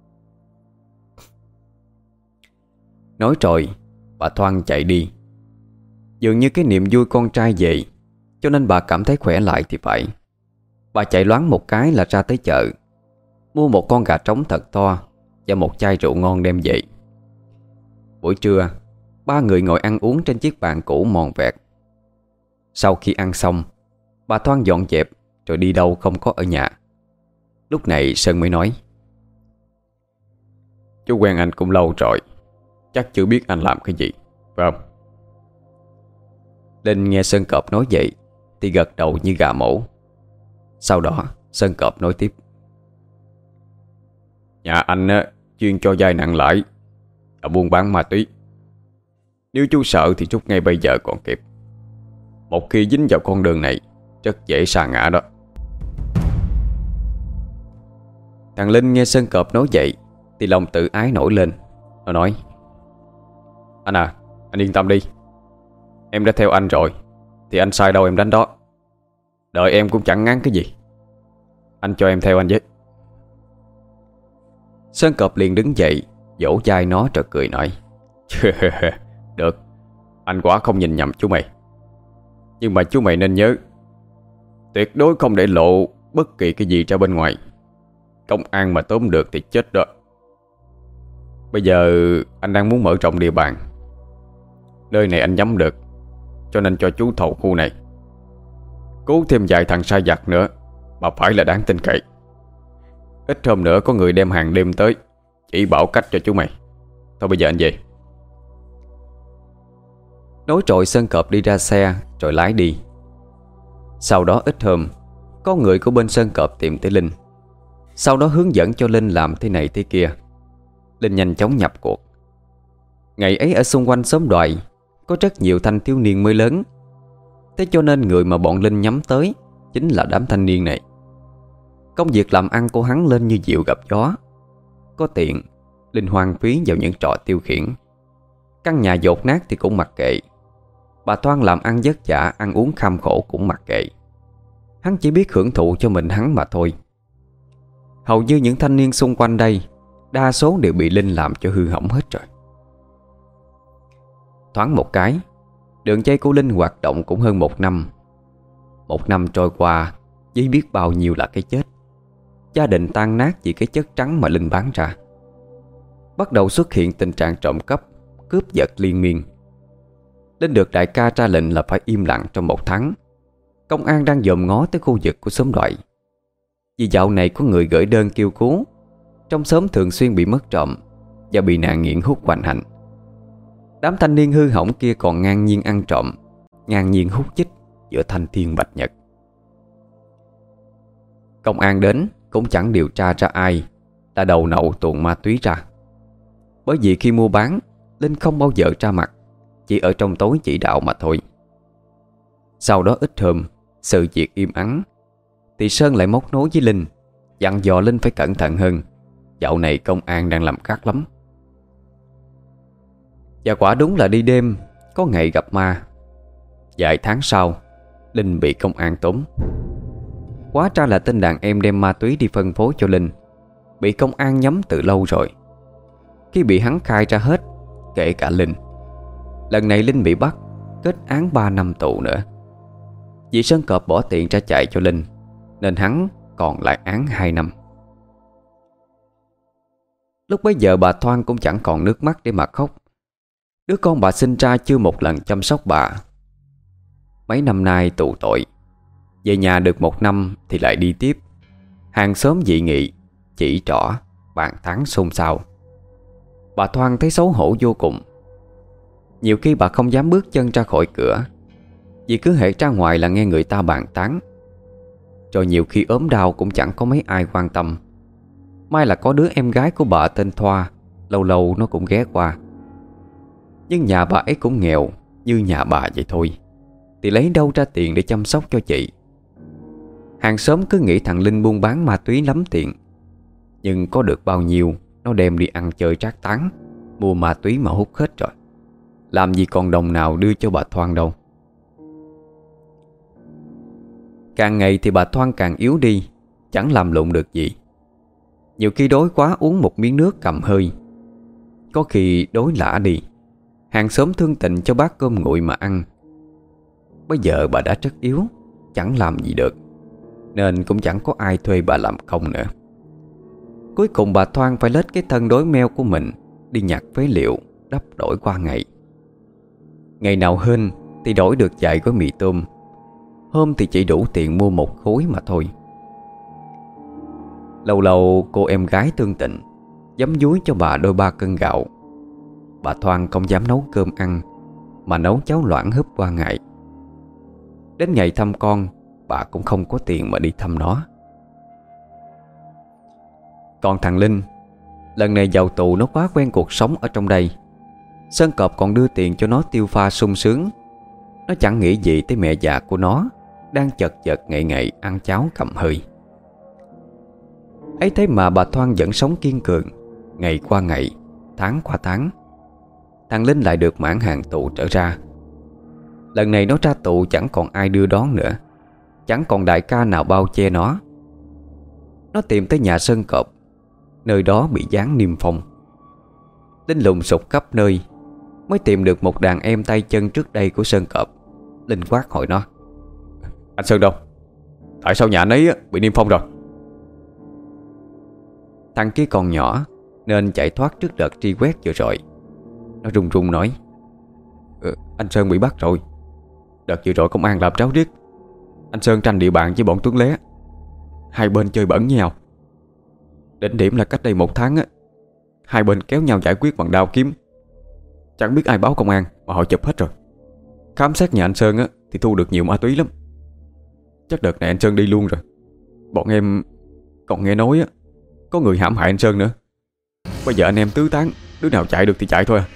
Nói rồi bà Thoan chạy đi. Dường như cái niềm vui con trai về, cho nên bà cảm thấy khỏe lại thì phải. Bà chạy loáng một cái là ra tới chợ, mua một con gà trống thật to và một chai rượu ngon đem về. Buổi trưa, ba người ngồi ăn uống trên chiếc bàn cũ mòn vẹt. Sau khi ăn xong, bà Thoan dọn dẹp rồi đi đâu không có ở nhà. Lúc này Sơn mới nói: Chú quen anh cũng lâu rồi, chắc chưa biết anh làm cái gì, phải không? Linh nghe Sơn Cọp nói vậy thì gật đầu như gà mổ. Sau đó Sơn Cọp nói tiếp: Nhà anh á, chuyên cho vay nặng lãi và buôn bán ma túy. Nếu chú sợ thì rút ngay bây giờ còn kịp. Một khi dính vào con đường này, rất dễ sa ngã đó. Thằng Linh nghe Sơn Cọp nói vậy thì lòng tự ái nổi lên. Nó nói: Anh à, anh yên tâm đi. Em đã theo anh rồi thì anh sai đâu em đánh đó. Đợi em cũng chẳng ngán cái gì. Anh cho em theo anh với. Sơn Cọp liền đứng dậy, vỗ vai nó rồi cười nói: Được, anh quả không nhìn nhầm chú mày. Nhưng mà chú mày nên nhớ, tuyệt đối không để lộ bất kỳ cái gì ra bên ngoài. Công an mà tóm được thì chết đó. Bây giờ anh đang muốn mở rộng địa bàn. Nơi này anh nhắm được, cho nên cho chú thầu khu này. Cứu thêm vài thằng sai vặt nữa mà phải là đáng tin cậy. Ít hôm nữa có người đem hàng đêm tới, chỉ bảo cách cho chú mày. Thôi bây giờ anh về. Nói rồi Sơn Cọp đi ra xe rồi lái đi. Sau đó ít hôm, có người của bên Sơn Cọp tìm tới Linh, sau đó hướng dẫn cho Linh làm thế này thế kia. Linh nhanh chóng nhập cuộc. Ngày ấy ở xung quanh xóm Đoài có rất nhiều thanh thiếu niên mới lớn. Thế cho nên người mà bọn Linh nhắm tới chính là đám thanh niên này. Công việc làm ăn của hắn lên như diều gặp gió. Có tiền, Linh hoang phí vào những trò tiêu khiển. Căn nhà dột nát thì cũng mặc kệ. Bà Thoan làm ăn vất vả, ăn uống kham khổ cũng mặc kệ. Hắn chỉ biết hưởng thụ cho mình hắn mà thôi. Hầu như những thanh niên xung quanh đây, đa số đều bị Linh làm cho hư hỏng hết rồi. Thoáng một cái, đường dây của Linh hoạt động cũng hơn một năm. Một năm trôi qua, với biết bao nhiêu là cái chết. Gia đình tan nát vì cái chất trắng mà Linh bán ra. Bắt đầu xuất hiện tình trạng trộm cắp, cướp giật liên miên. Linh được đại ca ra lệnh là phải im lặng trong một tháng. Công an đang dòm ngó tới khu vực của xóm Đoài. Vì dạo này có người gửi đơn kêu cứu. Trong xóm thường xuyên bị mất trộm và bị nạn nghiện hút hoành hành. Đám thanh niên hư hỏng kia còn ngang nhiên ăn trộm, ngang nhiên hút chích giữa thanh thiên bạch nhật. Công an đến cũng chẳng điều tra ra ai là đầu nậu tuồn ma túy ra. Bởi vì khi mua bán, Linh không bao giờ ra mặt, chỉ ở trong tối chỉ đạo mà thôi. Sau đó ít hôm, sự việc im ắng, thì Sơn lại móc nối với Linh, dặn dò Linh phải cẩn thận hơn. Dạo này công an đang làm gắt lắm. Và quả đúng là đi đêm có ngày gặp ma. Vài tháng sau, Linh bị công an tóm. Hóa ra là tên đàn em đem ma túy đi phân phối cho Linh, bị công an nhắm từ lâu rồi. Khi bị hắn khai ra hết, kể cả Linh. Lần này Linh bị bắt, kết án ba năm tù nữa. Vì Sơn Cọp bỏ tiền ra chạy cho Linh, nên hắn còn lại án hai năm. Lúc bấy giờ bà Thoan cũng chẳng còn nước mắt để mà khóc. Đứa con bà sinh ra chưa một lần chăm sóc bà. Mấy năm nay tù tội, về nhà được một năm thì lại đi tiếp. Hàng xóm dị nghị, chỉ trỏ, bàn tán xôn xao. Bà Thoan thấy xấu hổ vô cùng. Nhiều khi bà không dám bước chân ra khỏi cửa, vì cứ hễ ra ngoài là nghe người ta bàn tán. Rồi nhiều khi ốm đau cũng chẳng có mấy ai quan tâm. May là có đứa em gái của bà tên Thoa, lâu lâu nó cũng ghé qua. Nhưng nhà bà ấy cũng nghèo như nhà bà vậy thôi, thì lấy đâu ra tiền để chăm sóc cho chị. Hàng xóm cứ nghĩ thằng Linh buôn bán ma túy lắm tiền, nhưng có được bao nhiêu nó đem đi ăn chơi trác tán, mua ma túy mà hút hết rồi. Làm gì còn đồng nào đưa cho bà Thoan đâu. Càng ngày thì bà Thoan càng yếu đi, chẳng làm lụng được gì. Nhiều khi đói quá uống một miếng nước cầm hơi. Có khi đói lả đi, hàng xóm thương tình cho bát cơm nguội mà ăn. Bây giờ bà đã rất yếu, chẳng làm gì được, nên cũng chẳng có ai thuê bà làm công nữa. Cuối cùng bà Thoan phải lết cái thân đói meo của mình đi nhặt phế liệu đắp đổi qua ngày. Ngày nào hên thì đổi được vài gói mì tôm, hôm thì chỉ đủ tiền mua một khối mà thôi. Lâu lâu cô em gái tương tình giấm dúi cho bà đôi ba cân gạo. Bà Thoan không dám nấu cơm ăn, mà nấu cháo loãng húp qua ngày. Đến ngày thăm con, bà cũng không có tiền mà đi thăm nó. Còn thằng Linh, lần này vào tù nó quá quen cuộc sống ở trong đây. Sơn Cọp còn đưa tiền cho nó tiêu pha sung sướng. Nó chẳng nghĩ gì tới mẹ già của nó đang chật vật ngày ngày ăn cháo cầm hơi. Ấy thế mà bà Thoan vẫn sống kiên cường, ngày qua ngày, tháng qua tháng. Thằng Linh lại được mãn hạn tù trở ra. Lần này nó ra tù chẳng còn ai đưa đón nữa, chẳng còn đại ca nào bao che nó. Nó tìm tới nhà Sơn Cọp, nơi đó bị dán niêm phong. Linh lùng sục khắp nơi mới tìm được một đàn em tay chân trước đây của Sơn Cọp. Linh quát hỏi nó: Anh Sơn đâu? Tại sao nhà anh ấy bị niêm phong rồi? Thằng kia còn nhỏ nên chạy thoát trước đợt truy quét vừa rồi. Nó run run nói: ừ, Anh Sơn bị bắt rồi. Đợt vừa rồi công an làm tráo riết. Anh Sơn tranh địa bàn với bọn Tuấn Lé, hai bên chơi bẩn với nhau. Đỉnh điểm là cách đây một tháng á, hai bên kéo nhau giải quyết bằng đao kiếm. Chẳng biết ai báo công an mà họ chụp hết rồi. Khám xét nhà anh Sơn á thì thu được nhiều ma túy lắm. Chắc đợt này anh Sơn đi luôn rồi. Bọn em còn nghe nói á, có người hãm hại anh Sơn nữa. Bây giờ anh em tứ tán, đứa nào chạy được thì chạy thôi à.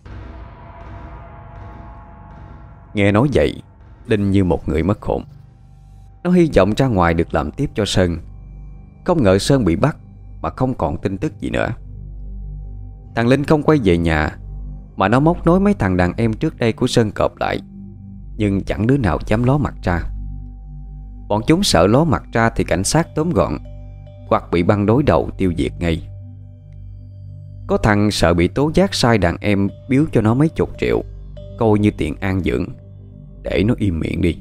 Nghe nói vậy, Linh như một người mất hồn. Nó hy vọng ra ngoài được làm tiếp cho Sơn. Không ngờ Sơn bị bắt mà không còn tin tức gì nữa. Thằng Linh không quay về nhà, mà nó móc nối mấy thằng đàn em trước đây của Sơn Cọp lại. Nhưng chẳng đứa nào dám ló mặt ra. Bọn chúng sợ ló mặt ra thì cảnh sát tóm gọn, hoặc bị băng đối đầu tiêu diệt ngay. Có thằng sợ bị tố giác sai đàn em biếu cho nó mấy chục triệu, coi như tiền an dưỡng, để nó im miệng đi.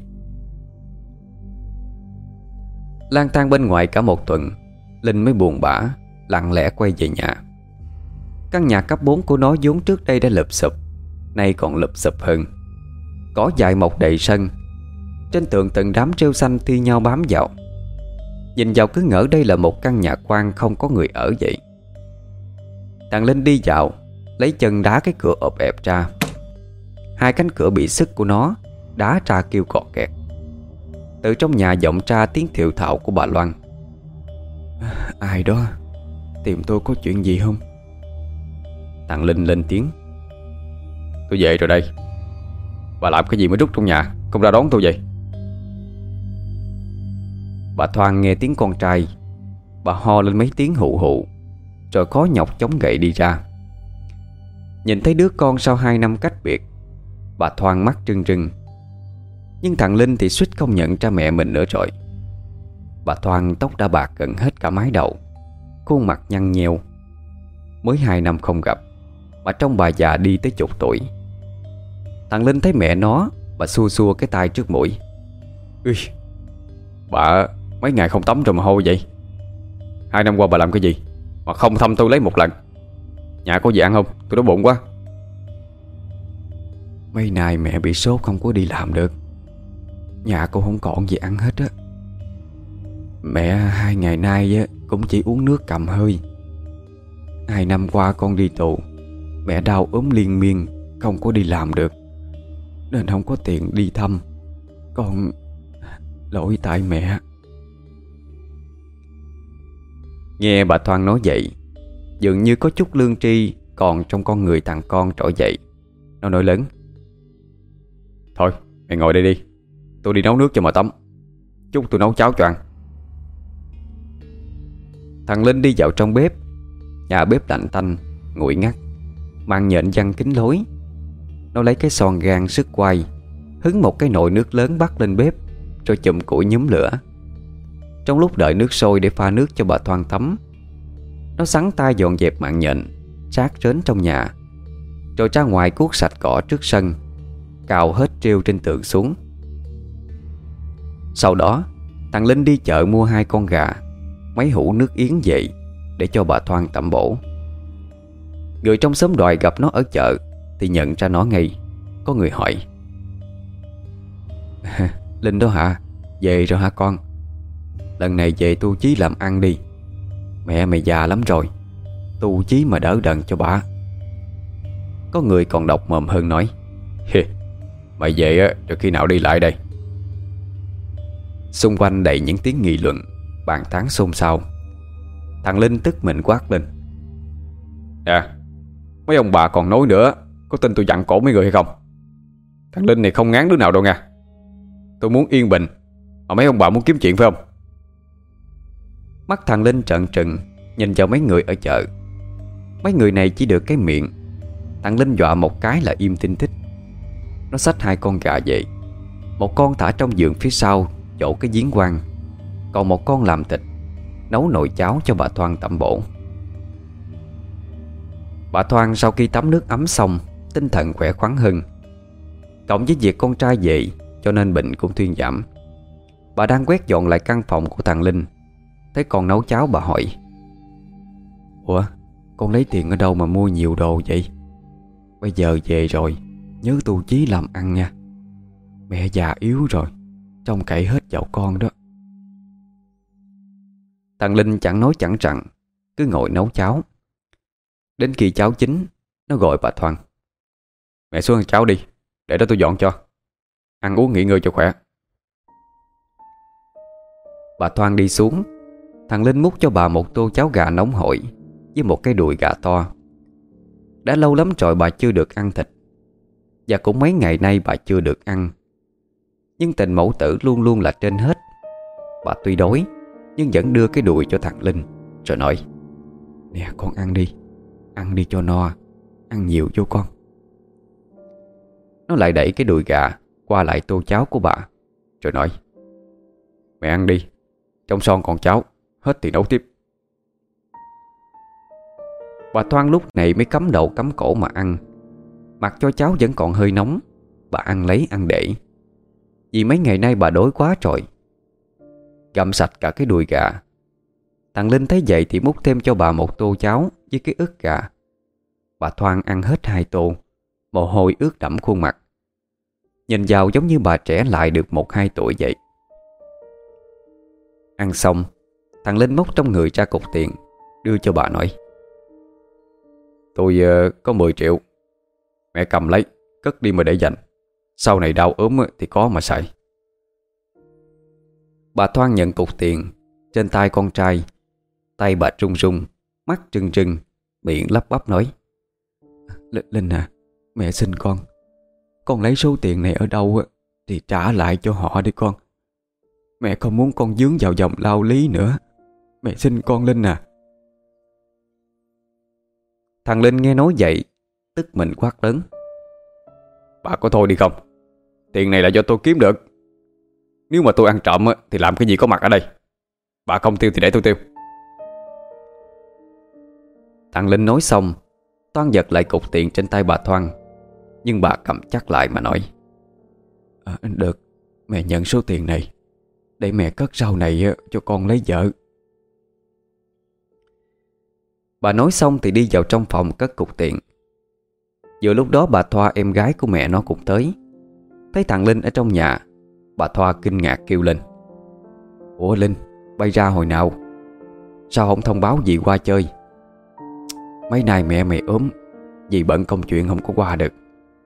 Lang thang bên ngoài cả một tuần, Linh mới buồn bã lặng lẽ quay về nhà. Căn nhà cấp bốn của nó vốn trước đây đã lụp xụp, nay còn lụp xụp hơn. Cỏ dại mọc đầy sân, trên tường từng đám rêu xanh thi nhau bám vào. Nhìn vào cứ ngỡ đây là một căn nhà quan không có người ở vậy. Thằng Linh đi vào, lấy chân đá cái cửa ộp ẹp ra. Hai cánh cửa bị xức của nó đá ra kêu cọt kẹt. Từ trong nhà vọng ra tiếng thiệu thạo của bà Loan: Ai đó tìm tôi có chuyện gì không? Thằng Linh lên tiếng: Tôi về rồi đây. Bà làm cái gì mới rút trong nhà, không ra đón tôi vậy? Bà Thoan nghe tiếng con trai, bà ho lên mấy tiếng hụ hụ, rồi khó nhọc chống gậy đi ra. Nhìn thấy đứa con sau hai năm cách biệt, bà Thoan mắt trừng trừng. Nhưng thằng Linh thì suýt không nhận ra mẹ mình nữa rồi. Bà Thoan tóc đã bạc gần hết cả mái đầu, khuôn mặt nhăn nheo. Mới hai năm không gặp mà trông bà già đi tới chục tuổi. Thằng Linh thấy mẹ nó, bà xua xua cái tay trước mũi: Ui, bà mấy ngày không tắm rồi mà hôi vậy? Hai năm qua bà làm cái gì mà không thăm tôi lấy một lần? Nhà có gì ăn không? Tôi đói bụng quá. Mấy nay mẹ bị sốt không có đi làm được, nhà cô không còn gì ăn hết á. Mẹ hai ngày nay á cũng chỉ uống nước cầm hơi. Hai năm qua con đi tù, mẹ đau ốm liên miên, không có đi làm được, nên không có tiền đi thăm. Con lỗi tại mẹ. Nghe bà Thoan nói vậy, dường như có chút lương tri còn trong con người thằng con trỗi dậy. Nó nói lớn: Thôi mày ngồi đây đi, tôi đi nấu nước cho mà tắm. Chút tôi nấu cháo cho ăn. Thằng Linh đi vào trong bếp. Nhà bếp lạnh tanh, nguội ngắt, màn nhện văng kín lối. Nó lấy cái xoàn gan sức quay, hứng một cái nồi nước lớn bắt lên bếp, rồi chùm củi nhúm lửa. Trong lúc đợi nước sôi để pha nước cho bà Thoan tắm, nó sắn tay dọn dẹp mạng nhện, rác rến trong nhà, rồi ra ngoài cuốc sạch cỏ trước sân, cào hết rêu trên tường xuống. Sau đó thằng Linh đi chợ mua hai con gà, mấy hũ nước yến về để cho bà Thoan tẩm bổ. Người trong xóm đoài gặp nó ở chợ thì nhận ra nó ngay. Có người hỏi: Linh đó hả? Về rồi hả con? Lần này về tu chí làm ăn đi. Mẹ mày già lắm rồi, tu chí mà đỡ đần cho bà. Có người còn độc mồm hơn nói: Mày về á, rồi khi nào đi lại đây? Xung quanh đầy những tiếng nghị luận, bàn tán xôn xao. Thằng Linh tức mình quát lên: Nè, mấy ông bà còn nói nữa, có tin tôi dặn cổ mấy người hay không? Thằng Linh này không ngán đứa nào đâu nha. Tôi muốn yên bình, mà mấy ông bà muốn kiếm chuyện phải không? Mắt thằng Linh trợn trừng nhìn vào mấy người ở chợ. Mấy người này chỉ được cái miệng. Thằng Linh dọa một cái là im tinh thích. Nó xách hai con gà về. Một con thả trong giường phía sau chỗ cái giếng khoan, còn một con làm thịt, nấu nồi cháo cho bà Thoan tẩm bổ. Bà Thoan sau khi tắm nước ấm xong, tinh thần khỏe khoắn hơn. Cộng với việc con trai về cho nên bệnh cũng thuyên giảm. Bà đang quét dọn lại căn phòng của thằng Linh, thấy con nấu cháo bà hỏi: Ủa, con lấy tiền ở đâu mà mua nhiều đồ vậy? Bây giờ về rồi nhớ tu chí làm ăn nha. Mẹ già yếu rồi, trông cậy hết vào con đó. Thằng Linh chẳng nói chẳng rằng, cứ ngồi nấu cháo. Đến khi cháo chín, nó gọi bà Thoan: Mẹ xuống ăn cháo đi, để đó tôi dọn cho. Ăn uống nghỉ ngơi cho khỏe. Bà Thoan đi xuống. Thằng Linh múc cho bà một tô cháo gà nóng hổi với một cái đùi gà to. Đã lâu lắm rồi bà chưa được ăn thịt, và cũng mấy ngày nay bà chưa được ăn. Nhưng tình mẫu tử luôn luôn là trên hết. Bà tuy đói nhưng vẫn đưa cái đùi cho thằng Linh, rồi nói: Nè con ăn đi, ăn đi cho no, ăn nhiều vô con. Nó lại đẩy cái đùi gà qua lại tô cháo của bà, rồi nói: Mẹ ăn đi, trong son còn cháo, hết thì nấu tiếp. Bà Thoan lúc này mới cắm đầu cắm cổ mà ăn. Mặc cho cháo vẫn còn hơi nóng, bà ăn lấy ăn để. Vì mấy ngày nay bà đói quá rồi. Gặm sạch cả cái đùi gà. Thằng Linh thấy vậy thì múc thêm cho bà một tô cháo với cái ức gà. Bà Thoan ăn hết hai tô, mồ hôi ướt đẫm khuôn mặt. Nhìn vào giống như bà trẻ lại được một hai tuổi vậy. Ăn xong, thằng Linh móc trong người ra cục tiền, đưa cho bà nói: Tôi uh, có mười triệu. Mẹ cầm lấy, cất đi mà để dành. Sau này đau ốm thì có mà xài. Bà Thoan nhận cục tiền trên tay con trai. Tay bà run run, mắt trừng trừng, miệng lắp bắp nói: Linh à, mẹ xin con. Con lấy số tiền này ở đâu thì trả lại cho họ đi con. Mẹ không muốn con dướng vào dòng lao lý nữa. Mẹ xin con Linh à. Thằng Linh nghe nói vậy, tức mình quát lớn: Bà có thôi đi không? Tiền này là do tôi kiếm được. Nếu mà tôi ăn trộm thì làm cái gì có mặt ở đây. Bà không tiêu thì để tôi tiêu. Thằng Linh nói xong, toan giật lại cục tiền trên tay bà Thoan. Nhưng bà cầm chắc lại mà nói: à, Được, mẹ nhận số tiền này, để mẹ cất sau này cho con lấy vợ. Bà nói xong thì đi vào trong phòng cất cục tiền. Vừa lúc đó bà Thoa, em gái của mẹ nó, cũng tới. Thấy thằng Linh ở trong nhà, bà Thoa kinh ngạc kêu lên: Ủa Linh, bay ra hồi nào? Sao không thông báo gì qua chơi? Mấy nay mẹ mày ốm, vì bận công chuyện không có qua được.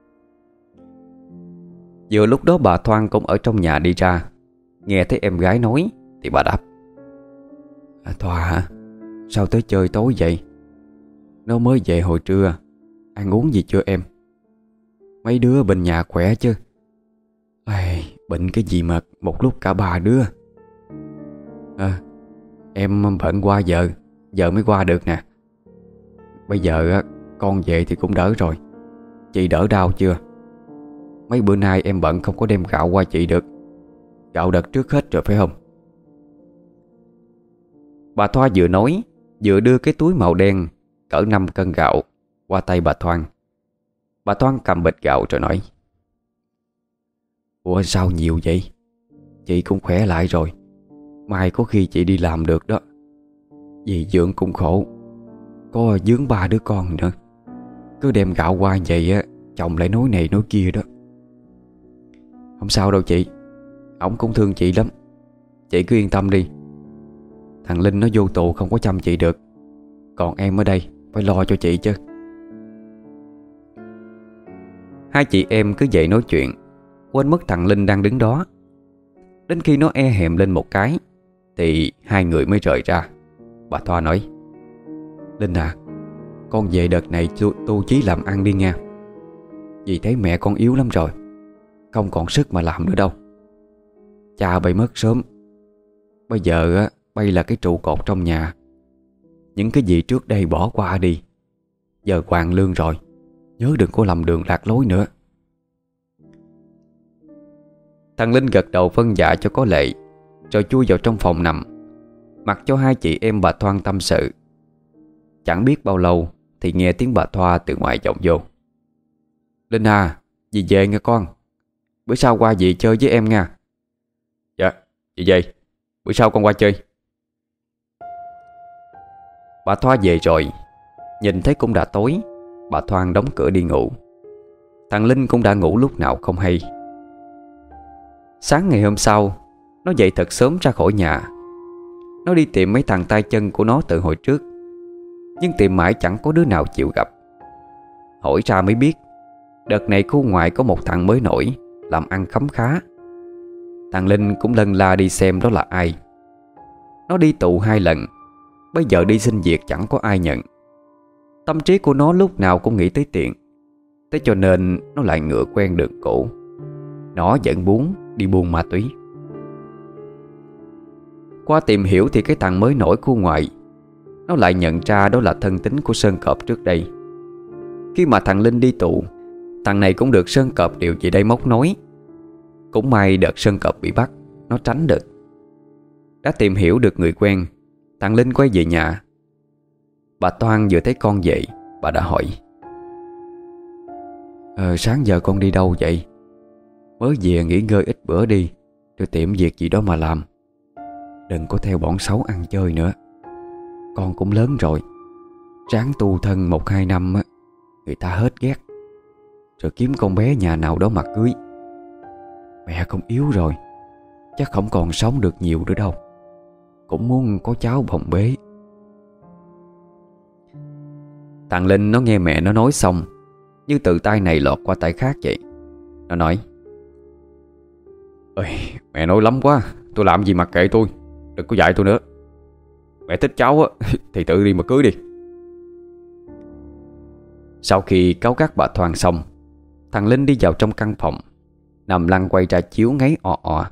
Vừa lúc đó bà Thoan cũng ở trong nhà đi ra. Nghe thấy em gái nói thì bà đáp: à, Thoa hả? Sao tới chơi tối vậy? Nó mới về hồi trưa. Ăn uống gì chưa em? Mấy đứa bên nhà khỏe chứ? Ây, bệnh cái gì mà một lúc cả ba đứa. À, em bận qua giờ, giờ mới qua được nè. Bây giờ con về thì cũng đỡ rồi. Chị đỡ đau chưa? Mấy bữa nay em bận không có đem gạo qua chị được. Gạo đợt trước hết rồi phải không? Bà Thoa vừa nói vừa đưa cái túi màu đen cỡ năm cân gạo qua tay bà Thoan. Bà Thoan cầm bịch gạo rồi nói: "Ủa sao nhiều vậy? Chị cũng khỏe lại rồi, mai có khi chị đi làm được đó. Dì dưỡng cũng khổ, có dướng ba đứa con nữa. Cứ đem gạo qua vậy á, chồng lại nói này nói kia đó." "Không sao đâu chị, ổng cũng thương chị lắm. Chị cứ yên tâm đi. Thằng Linh nó vô tù không có chăm chị được, còn em ở đây phải lo cho chị chứ." Hai chị em cứ vậy nói chuyện, quên mất thằng Linh đang đứng đó. Đến khi nó e hèm lên một cái thì hai người mới rời ra. Bà Thoa nói: "Linh à, con về đợt này tu, tu chí làm ăn đi nha. Vì thấy mẹ con yếu lắm rồi, không còn sức mà làm nữa đâu. Cha bay mất sớm, bây giờ á, bay là cái trụ cột trong nhà. Những cái gì trước đây bỏ qua đi, giờ hoàn lương rồi, nhớ đừng có lầm đường lạc lối nữa." Thằng Linh gật đầu vâng dạ cho có lệ, rồi chui vào trong phòng nằm, mặc cho hai chị em bà Thoan tâm sự. Chẳng biết bao lâu thì nghe tiếng bà Thoa từ ngoài vọng vô: "Linh à, dì về nghe con. Bữa sau qua dì chơi với em nha." "Dạ, dì về. Bữa sau con qua chơi." Bà Thoa về rồi, nhìn thấy cũng đã tối. Bà Thoan đóng cửa đi ngủ. Thằng Linh cũng đã ngủ lúc nào không hay. Sáng ngày hôm sau, nó dậy thật sớm ra khỏi nhà. Nó đi tìm mấy thằng tay chân của nó từ hồi trước, nhưng tìm mãi chẳng có đứa nào chịu gặp. Hỏi ra mới biết, đợt này khu ngoại có một thằng mới nổi, làm ăn khấm khá. Thằng Linh cũng lân la đi xem đó là ai. Nó đi tù hai lần, bây giờ đi xin việc chẳng có ai nhận. Tâm trí của nó lúc nào cũng nghĩ tới tiền, thế cho nên nó lại ngựa quen đường cũ. Nó vẫn muốn đi buôn ma túy. Qua tìm hiểu thì cái thằng mới nổi khu ngoại, nó lại nhận ra đó là thân tín của Sơn Cọp trước đây. Khi mà thằng Linh đi tù, thằng này cũng được Sơn Cọp điều về đây móc nối. Cũng may đợt Sơn Cọp bị bắt, nó tránh được. Đã tìm hiểu được người quen, thằng Linh quay về nhà. Bà Toan vừa thấy con dậy, bà đã hỏi: ờ, "Sáng giờ con đi đâu vậy? Mới về nghỉ ngơi ít bữa đi, rồi tìm việc gì đó mà làm. Đừng có theo bọn xấu ăn chơi nữa. Con cũng lớn rồi, ráng tu thân một hai năm á, người ta hết ghét. Rồi kiếm con bé nhà nào đó mà cưới. Mẹ con yếu rồi, chắc không còn sống được nhiều nữa đâu. Cũng muốn có cháu bồng bế." Thằng Linh nó nghe mẹ nó nói xong, như từ tay này lọt qua tay khác vậy. Nó nói: "Ơi, mẹ nói lắm quá, tôi làm gì mặc kệ tôi, đừng có dạy tôi nữa. Mẹ thích cháu á thì tự đi mà cưới đi." Sau khi cáu gắt bà Thoan xong, thằng Linh đi vào trong căn phòng, nằm lăn quay ra chiếu ngáy ò ò.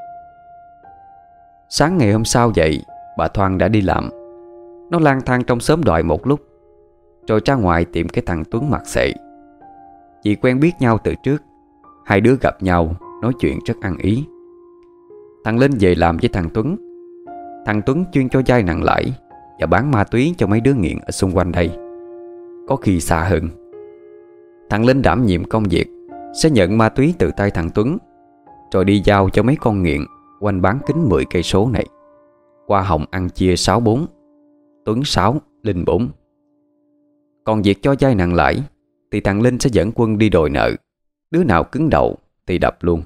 Sáng ngày hôm sau dậy, bà Thoan đã đi làm. Nó lang thang trong xóm đoại một lúc, rồi ra ngoài tìm cái thằng Tuấn mặt xệ. Vì quen biết nhau từ trước, hai đứa gặp nhau nói chuyện rất ăn ý. Thằng Linh về làm với thằng Tuấn. Thằng Tuấn chuyên cho vay nặng lãi và bán ma túy cho mấy đứa nghiện ở xung quanh đây, có khi xa hơn. Thằng Linh đảm nhiệm công việc sẽ nhận ma túy từ tay thằng Tuấn, rồi đi giao cho mấy con nghiện quanh bán kính mười cây số này. Hoa hồng ăn chia sáu bốn, Tuấn sáu, Linh bốn. Còn việc cho vay nặng lãi thì thằng Linh sẽ dẫn quân đi đòi nợ. Đứa nào cứng đầu thì đập luôn.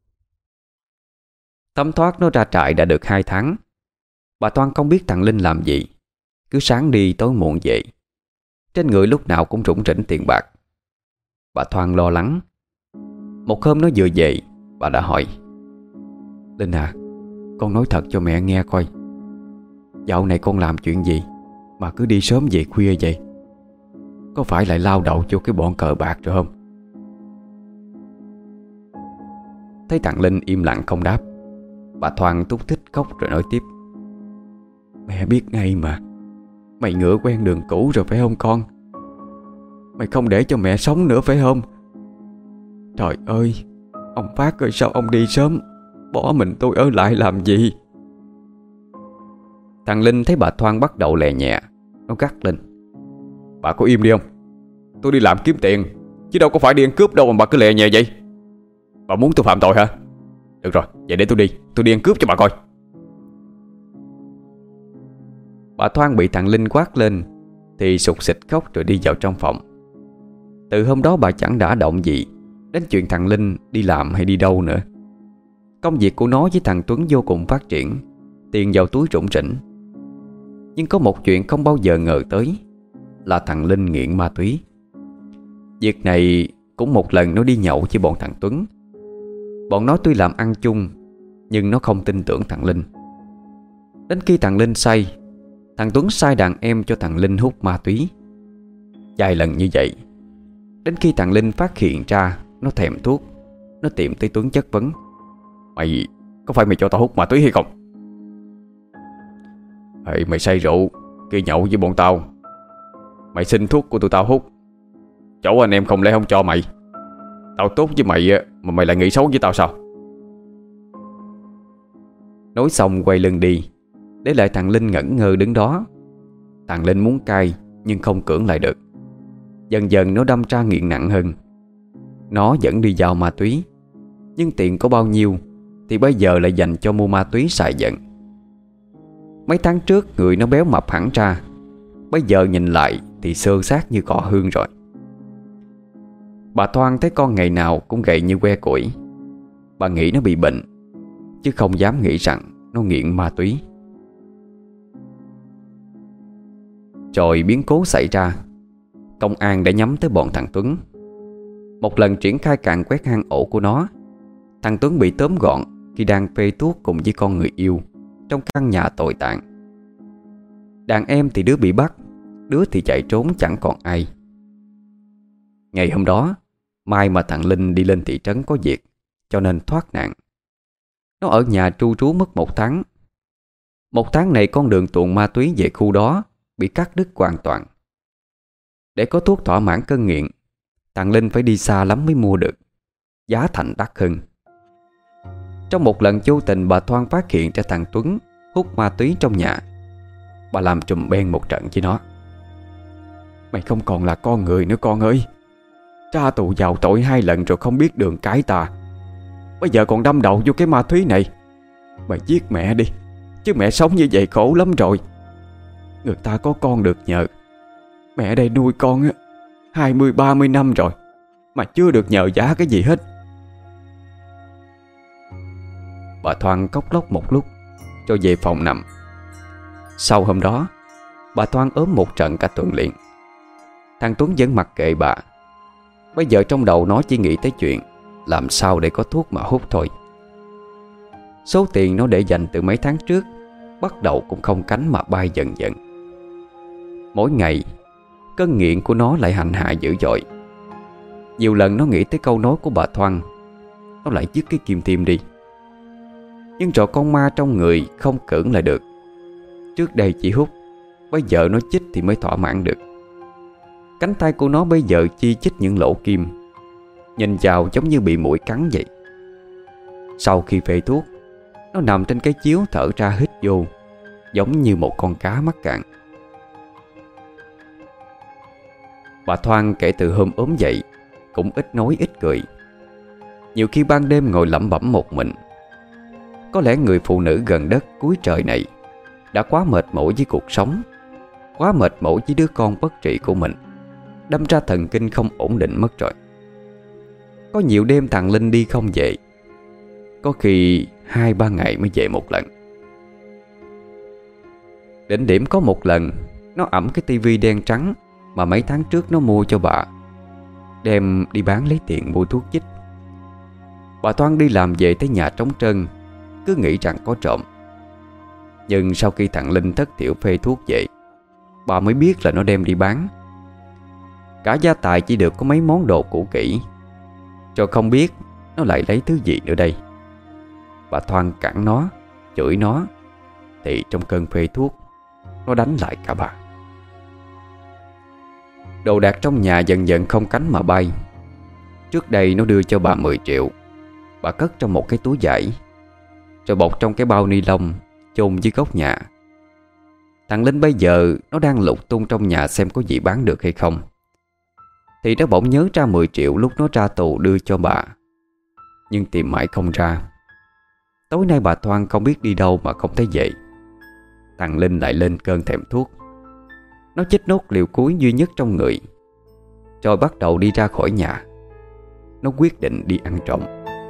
Thấm thoát nó ra trại đã được hai tháng. Bà Toan không biết thằng Linh làm gì, cứ sáng đi tối muộn về. Trên người lúc nào cũng rủng rỉnh tiền bạc. Bà Thoan lo lắng. Một hôm nó vừa về, bà đã hỏi: "Linh à, con nói thật cho mẹ nghe coi, dạo này con làm chuyện gì mà cứ đi sớm về khuya vậy? Có phải lại lao đậu cho cái bọn cờ bạc rồi không?" Thấy thằng Linh im lặng không đáp, bà Thoan túc thích khóc rồi nói tiếp: "Mẹ biết ngay mà, mày ngựa quen đường cũ rồi phải không con? Mày không để cho mẹ sống nữa phải không? Trời ơi, ông Phát ơi, sao ông đi sớm, bỏ mình tôi ở lại làm gì?" Thằng Linh thấy bà Thoan bắt đầu lè nhẹ, nó gắt lên: Bà có im đi không? Tôi đi làm kiếm tiền, chứ đâu có phải đi ăn cướp đâu mà bà cứ lè nhẹ vậy. Bà muốn tôi phạm tội hả? Được rồi, vậy để tôi đi, tôi đi ăn cướp cho bà coi. Bà Thoan bị thằng Linh quát lên thì sụt sịt khóc rồi đi vào trong phòng. Từ hôm đó bà chẳng đã động gì đến chuyện thằng Linh đi làm hay đi đâu nữa. Công việc của nó với thằng Tuấn vô cùng phát triển, tiền vào túi rủng rỉnh. Nhưng có một chuyện không bao giờ ngờ tới là thằng Linh nghiện ma túy. Việc này cũng một lần nó đi nhậu với bọn thằng Tuấn. Bọn nó tuy làm ăn chung, nhưng nó không tin tưởng thằng Linh. Đến khi thằng Linh say, thằng Tuấn sai đàn em cho thằng Linh hút ma túy. Vài lần như vậy, đến khi thằng Linh phát hiện ra nó thèm thuốc, nó tìm tới Tuấn chất vấn: Mày, có phải mày cho tao hút ma túy hay không? Hey, mày say rượu kia nhậu với bọn tao, mày xin thuốc của tụi tao hút, chỗ anh em không lẽ không cho mày? Tao tốt với mày mà mày lại nghĩ xấu với tao sao? Nói xong quay lưng đi, để lại thằng Linh ngẩn ngơ đứng đó. Thằng Linh muốn cai nhưng không cưỡng lại được. Dần dần nó đâm ra nghiện nặng hơn. Nó vẫn đi giao ma túy, nhưng tiền có bao nhiêu thì bây giờ lại dành cho mua ma túy xài giận. Mấy tháng trước người nó béo mập hẳn ra, bây giờ nhìn lại thì xơ xác như cỏ hương rồi. Bà Thoan thấy con ngày nào cũng gầy như que củi. Bà nghĩ nó bị bệnh, chứ không dám nghĩ rằng nó nghiện ma túy. Rồi biến cố xảy ra. Công an đã nhắm tới bọn thằng Tuấn. Một lần triển khai càn quét hang ổ của nó, thằng Tuấn bị tóm gọn khi đang phê thuốc cùng với con người yêu trong căn nhà tồi tàn. Đàn em thì đứa bị bắt, đứa thì chạy trốn chẳng còn ai. Ngày hôm đó, may mà thằng Linh đi lên thị trấn có việc, cho nên thoát nạn. Nó ở nhà tru trú mất một tháng. Một tháng này con đường tuồn ma túy về khu đó bị cắt đứt hoàn toàn. Để có thuốc thỏa mãn cơn nghiện, thằng Linh phải đi xa lắm mới mua được, giá thành đắt hơn. Trong một lần vô tình, bà Thoan phát hiện ra thằng Tuấn hút ma túy trong nhà. Bà làm trùm beng một trận với nó: Mày không còn là con người nữa con ơi. Tra tù vào tội hai lần rồi không biết đường cải tà, bây giờ còn đâm đầu vô cái ma túy này. Mày giết mẹ đi, chứ mẹ sống như vậy khổ lắm rồi. Người ta có con được nhờ, mẹ đây nuôi con á hai mươi ba mươi năm rồi mà chưa được nhờ giá cái gì hết. Bà Thoan khóc lóc một lúc rồi về phòng nằm. Sau hôm đó, bà Thoan ốm một trận cả tuần liền. Thằng Tuấn vẫn mặc kệ bà. Bây giờ trong đầu nó chỉ nghĩ tới chuyện làm sao để có thuốc mà hút thôi. Số tiền nó để dành từ mấy tháng trước bắt đầu cũng không cánh mà bay dần dần. Mỗi ngày, cơn nghiện của nó lại hành hạ dữ dội. Nhiều lần nó nghĩ tới câu nói của bà Thoan, nó lại dứt cái kim tiêm đi. Nhưng rồi con ma trong người không cưỡng lại được. Trước đây chỉ hút, bây giờ nó chích thì mới thỏa mãn được. Cánh tay của nó bây giờ chi chích những lỗ kim, nhìn vào giống như bị muỗi cắn vậy. Sau khi phê thuốc, nó nằm trên cái chiếu thở ra hít vô, giống như một con cá mắc cạn. Bà Thoan kể từ hôm ốm dậy cũng ít nói ít cười. Nhiều khi ban đêm ngồi lẩm bẩm một mình. Có lẽ người phụ nữ gần đất cuối trời này đã quá mệt mỏi với cuộc sống, quá mệt mỏi với đứa con bất trị của mình, đâm ra thần kinh không ổn định mất rồi. Có nhiều đêm thằng Linh đi không về, có khi hai ba ngày mới về một lần. Đỉnh điểm có một lần nó ẵm cái tivi đen trắng mà mấy tháng trước nó mua cho bà, đem đi bán lấy tiền mua thuốc chích. Bà Thoan đi làm về tới nhà trống trơn, cứ nghĩ rằng có trộm. Nhưng sau khi thằng Linh thất thiểu phê thuốc về, bà mới biết là nó đem đi bán. Cả gia tài chỉ được có mấy món đồ cũ kỹ, rồi không biết nó lại lấy thứ gì nữa đây. Bà Thoan cản nó, chửi nó, thì trong cơn phê thuốc, nó đánh lại cả bà. Đồ đạc trong nhà dần dần không cánh mà bay. Trước đây nó đưa cho bà mười triệu, bà cất trong một cái túi vải, rồi bọc trong cái bao ni lông chôn dưới góc nhà. Thằng Linh bây giờ nó đang lục tung trong nhà xem có gì bán được hay không, thì nó bỗng nhớ ra mười triệu lúc nó ra tù đưa cho bà. Nhưng tìm mãi không ra. Tối nay bà Thoan không biết đi đâu mà không thấy vậy. Thằng Linh lại lên cơn thèm thuốc. Nó chích nốt liều cuối duy nhất trong người, rồi bắt đầu đi ra khỏi nhà. Nó quyết định đi ăn trộm.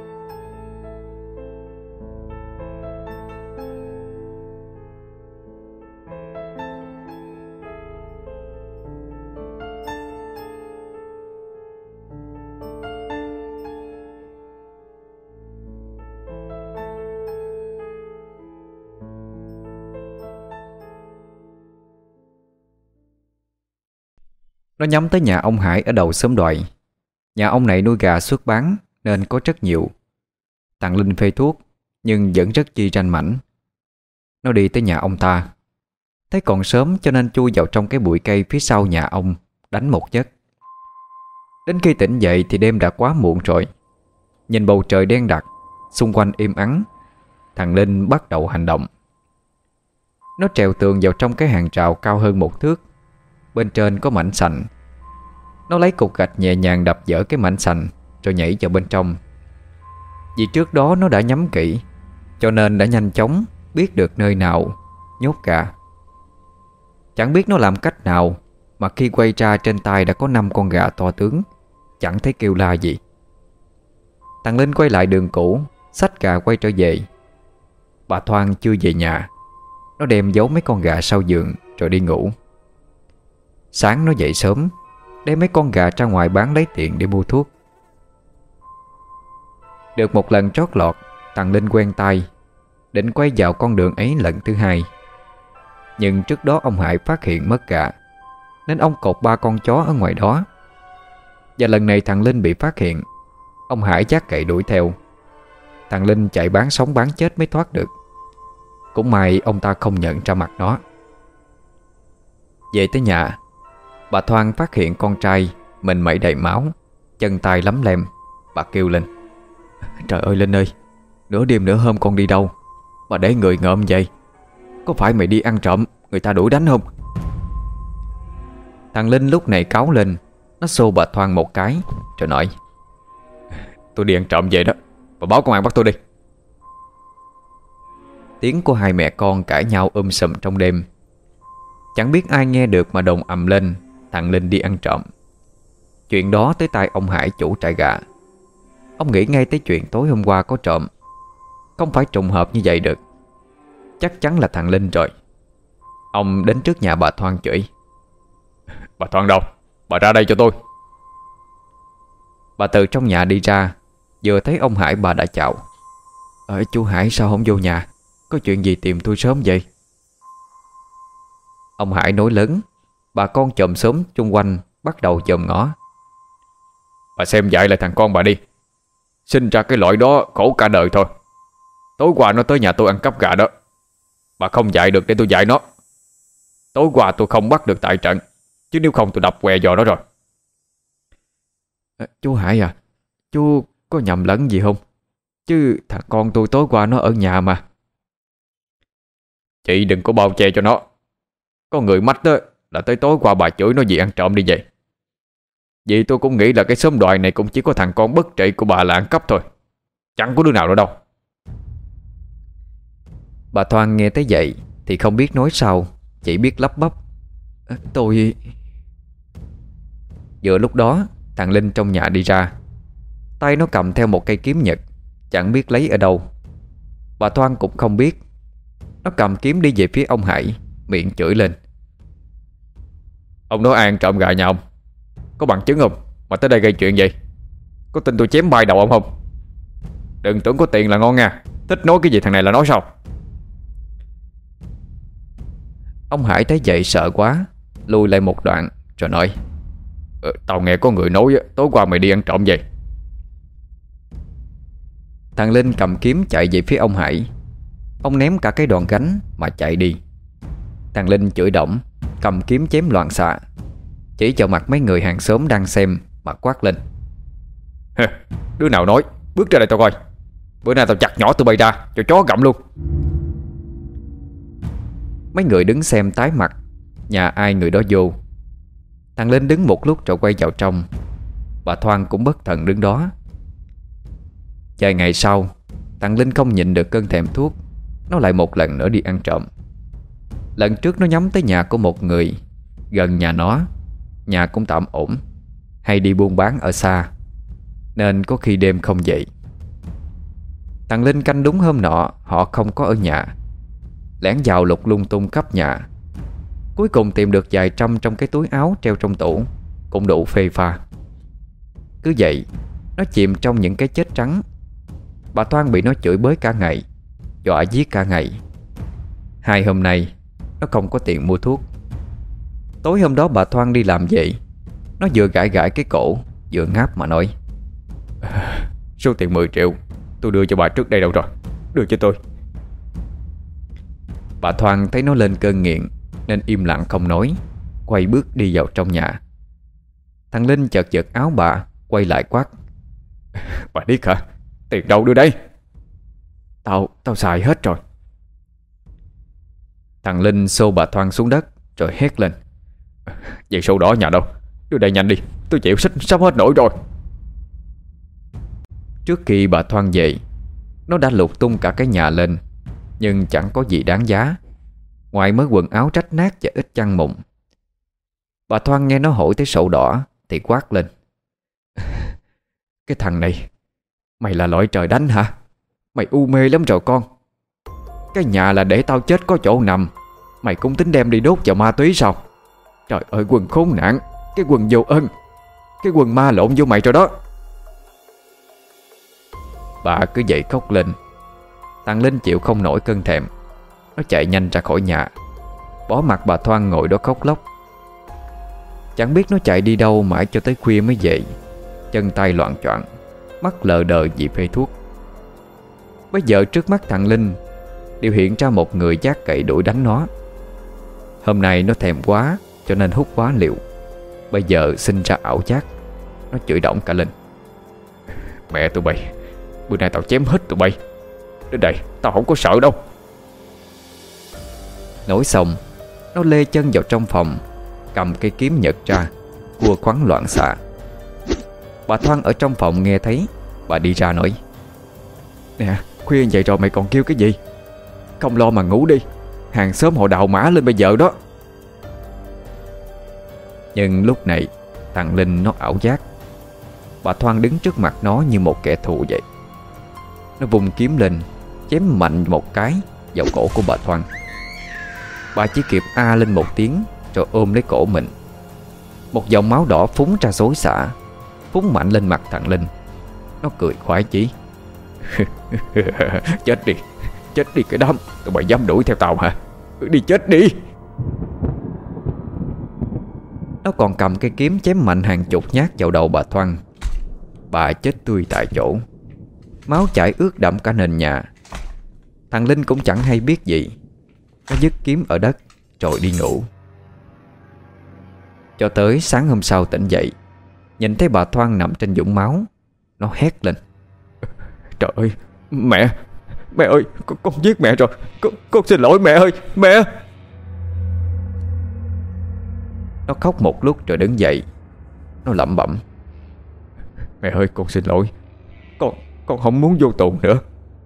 Nó nhắm tới nhà ông Hải ở đầu xóm Đoại. Nhà ông này nuôi gà xuất bán nên có rất nhiều. Thằng Linh phê thuốc nhưng vẫn rất chi ranh mảnh. Nó đi tới nhà ông ta, thấy còn sớm cho nên chui vào trong cái bụi cây phía sau nhà ông, đánh một giấc. Đến khi tỉnh dậy thì đêm đã quá muộn rồi. Nhìn bầu trời đen đặc, xung quanh im ắng, thằng Linh bắt đầu hành động. Nó trèo tường vào trong cái hàng rào cao hơn một thước. Bên trên có mảnh sành. Nó lấy cục gạch nhẹ nhàng đập vỡ cái mảnh sành, rồi nhảy vào bên trong. Vì trước đó nó đã nhắm kỹ, cho nên đã nhanh chóng biết được nơi nào nhốt gà. Chẳng biết nó làm cách nào mà khi quay ra trên tay đã có năm con gà to tướng, chẳng thấy kêu la gì. Thằng Linh quay lại đường cũ, xách gà quay trở về. Bà Thoan chưa về nhà. Nó đem giấu mấy con gà sau giường rồi đi ngủ. Sáng nó dậy sớm, đem mấy con gà ra ngoài bán lấy tiền để mua thuốc. Được một lần trót lọt, thằng Linh quen tay, định quay vào con đường ấy lần thứ hai. Nhưng trước đó ông Hải phát hiện mất gà, nên ông cột ba con chó ở ngoài đó. Và lần này thằng Linh bị phát hiện, ông Hải vác gậy đuổi theo. Thằng Linh chạy bán sống bán chết mới thoát được. Cũng may ông ta không nhận ra mặt nó. Về tới nhà, bà Thoan phát hiện con trai mình mẩy đầy máu, chân tay lấm lem. Bà kêu lên: "Trời ơi Linh ơi, nửa đêm nửa hôm con đi đâu mà để người ngợm vậy? Có phải mày đi ăn trộm người ta đuổi đánh không?" Thằng Linh lúc này cáu lên. Nó xô bà Thoan một cái rồi nói: "Tôi đi ăn trộm vậy đó, bà báo công an bắt tôi đi." Tiếng của hai mẹ con cãi nhau um sùm trong đêm. Chẳng biết ai nghe được mà đồn ầm lên thằng Linh đi ăn trộm. Chuyện đó tới tai ông Hải chủ trại gà. Ông nghĩ ngay tới chuyện tối hôm qua có trộm. Không phải trùng hợp như vậy được. Chắc chắn là thằng Linh rồi. Ông đến trước nhà bà Thoan chửi: "Bà Thoan đâu? Bà ra đây cho tôi." Bà từ trong nhà đi ra, vừa thấy ông Hải bà đã chào: "Ờ, chú Hải sao không vô nhà? Có chuyện gì tìm tôi sớm vậy?" Ông Hải nói lớn. Bà con chòm xóm chung quanh bắt đầu chòm ngó: "Bà xem dạy lại thằng con bà đi. Sinh ra cái loại đó khổ cả đời thôi. Tối qua nó tới nhà tôi ăn cắp gà đó. Bà không dạy được để tôi dạy nó. Tối qua tôi không bắt được tại trận, chứ nếu không tôi đập què giò nó rồi." À, chú Hải à, chú có nhầm lẫn gì không? Chứ thằng con tôi tối qua nó ở nhà mà. Chị đừng có bao che cho nó. Có người mách đó là tới tối qua bà chửi nó vì ăn trộm đi vậy. Vì tôi cũng nghĩ là cái xóm Đoài này cũng chỉ có thằng con bất trị của bà là ăn cắp thôi, chẳng có đứa nào nữa đâu. Bà Thoan nghe tới vậy thì không biết nói sao, chỉ biết lắp bắp: à, Tôi... Vừa lúc đó thằng Linh trong nhà đi ra. Tay nó cầm theo một cây kiếm nhật, chẳng biết lấy ở đâu. Bà Thoan cũng không biết. Nó cầm kiếm đi về phía ông Hải, miệng chửi lên: "Ông nói ai ăn trộm gà nhà ông? Có bằng chứng không mà tới đây gây chuyện vậy? Có tin tôi chém bay đầu ông không? Đừng tưởng có tiền là ngon nha. Thích nói cái gì thằng này là nói sao?" Ông Hải thấy vậy sợ quá, lùi lại một đoạn rồi nói: ờ, "Tao nghe có người nói tối qua mày đi ăn trộm vậy." Thằng Linh cầm kiếm chạy về phía ông Hải. Ông ném cả cái đòn gánh mà chạy đi. Thằng Linh chửi động, cầm kiếm chém loạn xạ, chỉ vào mặt mấy người hàng xóm đang xem mà quát lên: "Đứa nào nói, bước ra đây tao coi. Bữa nay tao chặt nhỏ tụi bay ra cho chó gặm luôn." Mấy người đứng xem tái mặt, nhà ai người đó vô. Thằng Linh đứng một lúc rồi quay vào trong. Bà Thoan cũng bất thần đứng đó. Vài ngày sau, thằng Linh không nhịn được cơn thèm thuốc. Nó lại một lần nữa đi ăn trộm. Lần trước nó nhắm tới nhà của một người gần nhà nó. Nhà cũng tạm ổn, hay đi buôn bán ở xa, nên có khi đêm không dậy. Thằng Linh canh đúng hôm nọ họ không có ở nhà, lẻn vào lục lung tung khắp nhà. Cuối cùng tìm được vài trăm trong cái túi áo treo trong tủ, cũng đủ phê pha. Cứ vậy, nó chìm trong những cái chết trắng. Bà Thoan bị nó chửi bới cả ngày, dọa giết cả ngày. Hai hôm nay nó không có tiền mua thuốc. Tối hôm đó bà Thoan đi làm vậy, nó vừa gãi gãi cái cổ, vừa ngáp mà nói: Số tiền mười triệu tôi đưa cho bà trước đây đâu rồi? Đưa cho tôi. Bà Thoan thấy nó lên cơn nghiện nên im lặng không nói, quay bước đi vào trong nhà. Thằng Linh chợt giật áo bà, quay lại quát: Bà điếc hả? Tiền đâu đưa đây? Tao, tao xài hết rồi. Thằng Linh xô bà Thoan xuống đất rồi hét lên: Vậy sổ đỏ nhà đâu? Đưa đây nhanh đi, tôi chịu xích sắp hết nổi rồi. Trước khi bà Thoan về, nó đã lục tung cả cái nhà lên, nhưng chẳng có gì đáng giá, ngoài mớ quần áo rách nát và ít chăn mụn. Bà Thoan nghe nó hỏi tới sổ đỏ thì quát lên: Cái thằng này, mày là loại trời đánh hả? Mày u mê lắm rồi con. Cái nhà là để tao chết có chỗ nằm, mày cũng tính đem đi đốt vào ma túy sao? Trời ơi quần khốn nạn, cái quần vô ơn, cái quần ma lộn vô mày rồi đó. Bà cứ vậy khóc lên. Thằng Linh chịu không nổi cơn thèm, nó chạy nhanh ra khỏi nhà, bỏ mặc bà Thoan ngồi đó khóc lóc. Chẳng biết nó chạy đi đâu mãi cho tới khuya mới về, chân tay loạng choạng, mắt lờ đờ vì phê thuốc. Bây giờ trước mắt thằng Linh đều hiện ra một người giác cậy đuổi đánh nó. Hôm nay nó thèm quá cho nên hút quá liều, bây giờ sinh ra ảo giác. Nó chửi đổng cả lên: Mẹ tụi bay, bữa nay tao chém hết tụi bay. Đến đây, tao không có sợ đâu. Nói xong, nó lê chân vào trong phòng, cầm cây kiếm nhật ra, cua khoắn loạn xạ. Bà Thoan ở trong phòng nghe thấy, bà đi ra nói: Nè, khuya vậy rồi mày còn kêu cái gì? Không lo mà ngủ đi, hàng xóm họ đào mã lên bây giờ đó. Nhưng lúc này thằng Linh nó ảo giác. Bà Thoan đứng trước mặt nó như một kẻ thù vậy. Nó vùng kiếm lên, chém mạnh một cái vào cổ của bà Thoan. Bà chỉ kịp a lên một tiếng rồi ôm lấy cổ mình. Một dòng máu đỏ phúng ra xối xả, phúng mạnh lên mặt thằng Linh. Nó cười khoái chí: Chết đi, chết đi cái đám, tụi mày dám đuổi theo tao hả? Đi chết đi. Nó còn cầm cây kiếm chém mạnh hàng chục nhát vào đầu bà Thoan. Bà chết tươi tại chỗ, máu chảy ướt đẫm cả nền nhà. Thằng Linh cũng chẳng hay biết gì, nó vứt kiếm ở đất rồi đi ngủ. Cho tới sáng hôm sau tỉnh dậy, nhìn thấy bà Thoan nằm trên vũng máu, nó hét lên: Trời ơi, mẹ, mẹ ơi, con, con giết mẹ rồi, con, con xin lỗi mẹ ơi, mẹ. Nó khóc một lúc rồi đứng dậy. Nó lẩm bẩm: Mẹ ơi, con xin lỗi, Con, con không muốn vô tù nữa.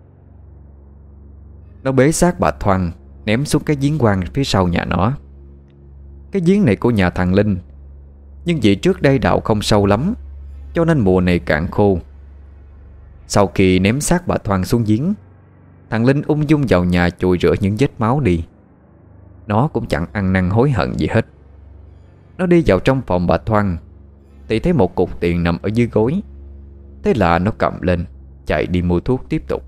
Nó bế xác bà Thoan ném xuống cái giếng quang phía sau nhà nó. Cái giếng này của nhà thằng Linh, nhưng vì trước đây đào không sâu lắm, cho nên mùa này cạn khô. Sau khi ném xác bà Thoan xuống giếng, thằng Linh ung dung vào nhà chùi rửa những vết máu đi. Nó cũng chẳng ăn năn hối hận gì hết. Nó đi vào trong phòng bà Thoan thì thấy một cục tiền nằm ở dưới gối. Thế là nó cầm lên, chạy đi mua thuốc tiếp tục.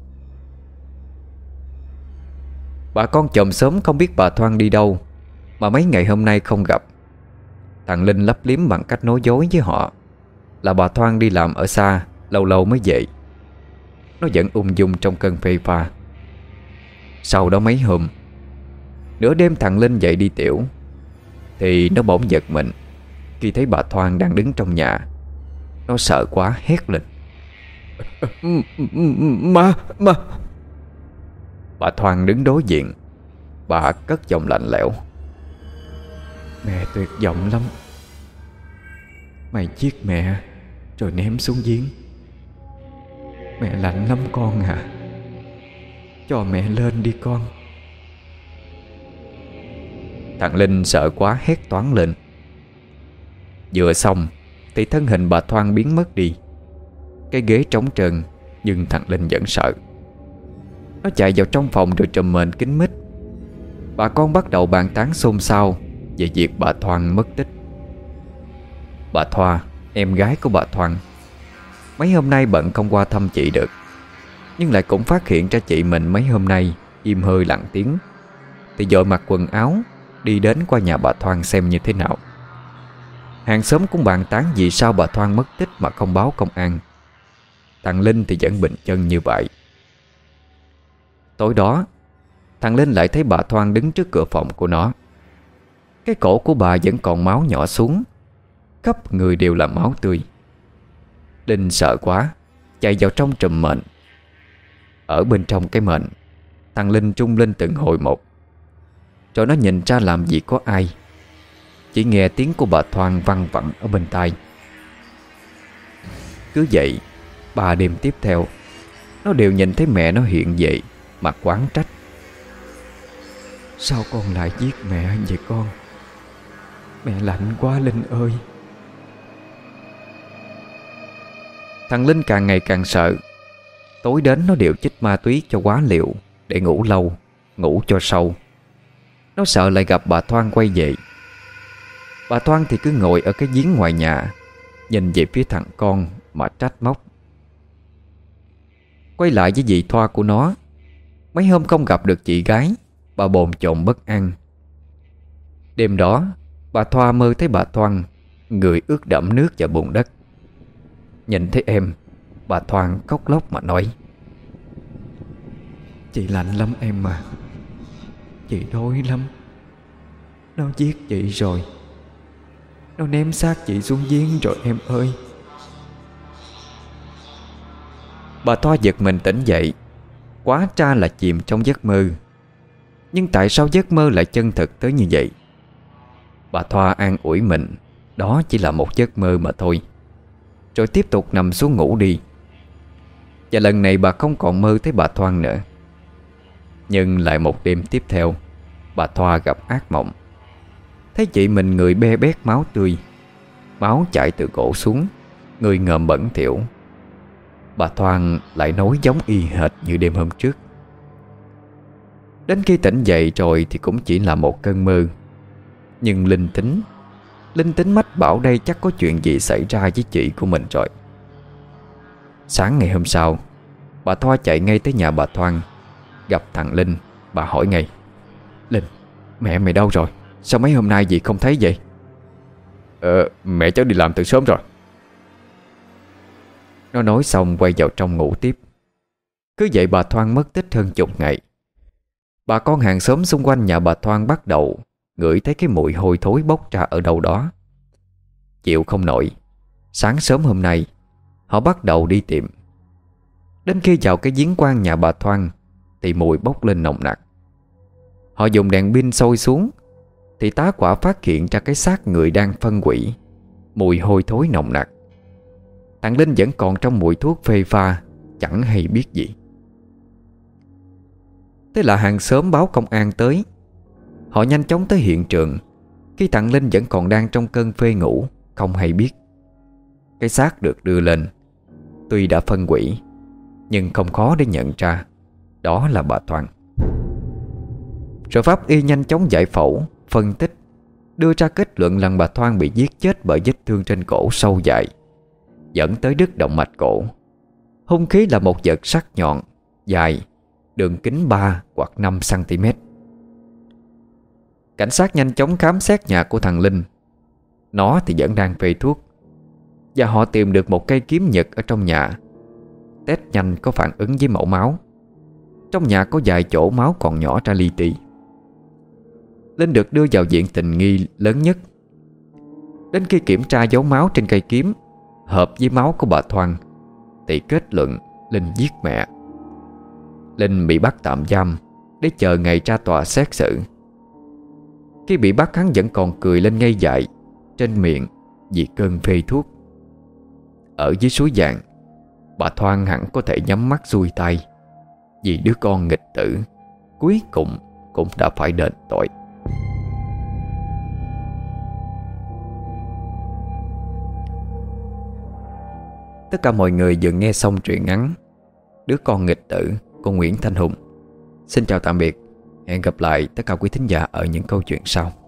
Bà con chòm xóm không biết bà Thoan đi đâu mà mấy ngày hôm nay không gặp. Thằng Linh lấp liếm bằng cách nói dối với họ là bà Thoan đi làm ở xa, lâu lâu mới về. Nó vẫn ung dung trong cơn phê pha. Sau đó mấy hôm, nửa đêm thằng Linh dậy đi tiểu thì nó bỗng giật mình khi thấy bà Thoan đang đứng trong nhà. Nó sợ quá hét lên: Ma, ma. Bà Thoan đứng đối diện. bà cất giọng lạnh lẽo: "Mẹ tuyệt vọng lắm. Mày giết mẹ rồi ném xuống giếng. Mẹ lạnh lắm con à. Cho mẹ lên đi con." Thằng Linh sợ quá hét toáng lên. Vừa xong thì thân hình bà Thoan biến mất đi. Cái ghế trống trơn, nhưng thằng Linh vẫn sợ. Nó chạy vào trong phòng rồi trùm mền kín mít. Bà con bắt đầu bàn tán xôn xao về việc bà Thoan mất tích. Bà Thoa, em gái của bà Thoan, mấy hôm nay bận không qua thăm chị được, nhưng lại cũng phát hiện ra chị mình mấy hôm nay im hơi lặng tiếng, thì vội mặc quần áo đi đến qua nhà bà Thoan xem như thế nào. Hàng xóm cũng bàn tán vì sao bà Thoan mất tích mà không báo công an. Thằng Linh thì vẫn bình chân như vậy. Tối đó, thằng Linh lại thấy bà Thoan đứng trước cửa phòng của nó. Cái cổ của bà vẫn còn máu nhỏ xuống, khắp người đều là máu tươi. Linh sợ quá, chạy vào trong trùm mền. Ở bên trong cái mền, thằng Linh trung lên từng hồi một. Rồi nó nhìn ra làm gì có ai, chỉ nghe tiếng của bà Thoan văng vẳng ở bên tai. Cứ vậy, ba đêm tiếp theo, nó đều nhìn thấy mẹ nó hiện về mà oán trách: "Sao con lại giết mẹ vậy con? Mẹ lạnh quá Linh ơi." Thằng Linh càng ngày càng sợ. Tối đến nó đều chích ma túy cho quá liều để ngủ lâu, ngủ cho sâu. Nó sợ lại gặp bà Thoan quay về. Bà Thoan thì cứ ngồi ở cái giếng ngoài nhà, nhìn về phía thằng con mà trách móc. Quay lại với dì Thoa của nó, mấy hôm không gặp được chị gái, bà bồn chồn bất an. Đêm đó, bà Thoa mơ thấy bà Thoan, người ướt đẫm nước và bùn đất. Nhìn thấy em, bà Thoan khóc lóc mà nói: "Chị lạnh lắm em mà. Chị đói lắm. Nó giết chị rồi. Nó ném xác chị xuống giếng rồi em ơi." Bà Thoa giật mình tỉnh dậy. Quá ra là chìm trong giấc mơ. Nhưng tại sao giấc mơ lại chân thực tới như vậy? Bà Thoa an ủi mình đó chỉ là một giấc mơ mà thôi, rồi tiếp tục nằm xuống ngủ đi. Và lần này bà không còn mơ thấy bà Thoan nữa. Nhưng lại một đêm tiếp theo, bà Thoa gặp ác mộng. Thấy chị mình người be bét máu tươi, máu chảy từ cổ xuống, người ngợm bẩn thỉu. Bà Thoan lại nói giống y hệt như đêm hôm trước. Đến khi tỉnh dậy rồi thì cũng chỉ là một cơn mơ. Nhưng linh tính Linh tính mách bảo đây chắc có chuyện gì xảy ra với chị của mình rồi. Sáng ngày hôm sau, bà Thoa chạy ngay tới nhà bà Thoan. Gặp thằng Linh, bà hỏi ngay: "Linh, mẹ mày đâu rồi? Sao mấy hôm nay gì không thấy vậy?" Ờ, mẹ cháu đi làm từ sớm rồi." Nó nói xong quay vào trong ngủ tiếp. Cứ vậy bà Thoan mất tích hơn chục ngày. Bà con hàng xóm xung quanh nhà bà Thoan bắt đầu ngửi thấy cái mùi hôi thối bốc ra ở đâu đó. Chịu không nổi, sáng sớm hôm nay họ bắt đầu đi tìm. Đến khi vào cái giếng khoan nhà bà Thoan thì mùi bốc lên nồng nặc. Họ dùng đèn pin soi xuống thì tá quả phát hiện ra cái xác người đang phân hủy, mùi hôi thối nồng nặc. Thằng Linh vẫn còn trong mùi thuốc phê pha, chẳng hay biết gì. Thế là hàng xóm báo công an tới. Họ nhanh chóng tới hiện trường khi thằng Linh vẫn còn đang trong cơn phê ngủ, không hay biết. Cái xác được đưa lên, tuy đã phân hủy nhưng không khó để nhận ra đó là bà Thoan. Rồi pháp y nhanh chóng giải phẫu, phân tích, đưa ra kết luận rằng bà Thoan bị giết chết bởi vết thương trên cổ sâu dài, dẫn tới đứt động mạch cổ. Hung khí là một vật sắc nhọn, dài, đường kính ba hoặc năm xăng-ti-mét. Cảnh sát nhanh chóng khám xét nhà của thằng Linh. Nó thì vẫn đang phê thuốc. Và họ tìm được một cây kiếm nhật ở trong nhà. Test nhanh có phản ứng với mẫu máu. Trong nhà có vài chỗ máu còn nhỏ ra li ti. Linh được đưa vào viện tình nghi lớn nhất. Đến khi kiểm tra dấu máu trên cây kiếm hợp với máu của bà Thoan thì kết luận Linh giết mẹ. Linh bị bắt tạm giam để chờ ngày ra tòa xét xử. Khi bị bắt, hắn vẫn còn cười lên ngây dại trên miệng vì cơn phê thuốc. Ở dưới suối vàng, bà Thoan hẳn có thể nhắm mắt xuôi tay, vì đứa con nghịch tử cuối cùng cũng đã phải đền tội. Tất cả mọi người vừa nghe xong truyện ngắn Đứa con nghịch tử của Nguyễn Thanh Hùng. Xin chào tạm biệt. Hẹn gặp lại tất cả quý thính giả ở những câu chuyện sau.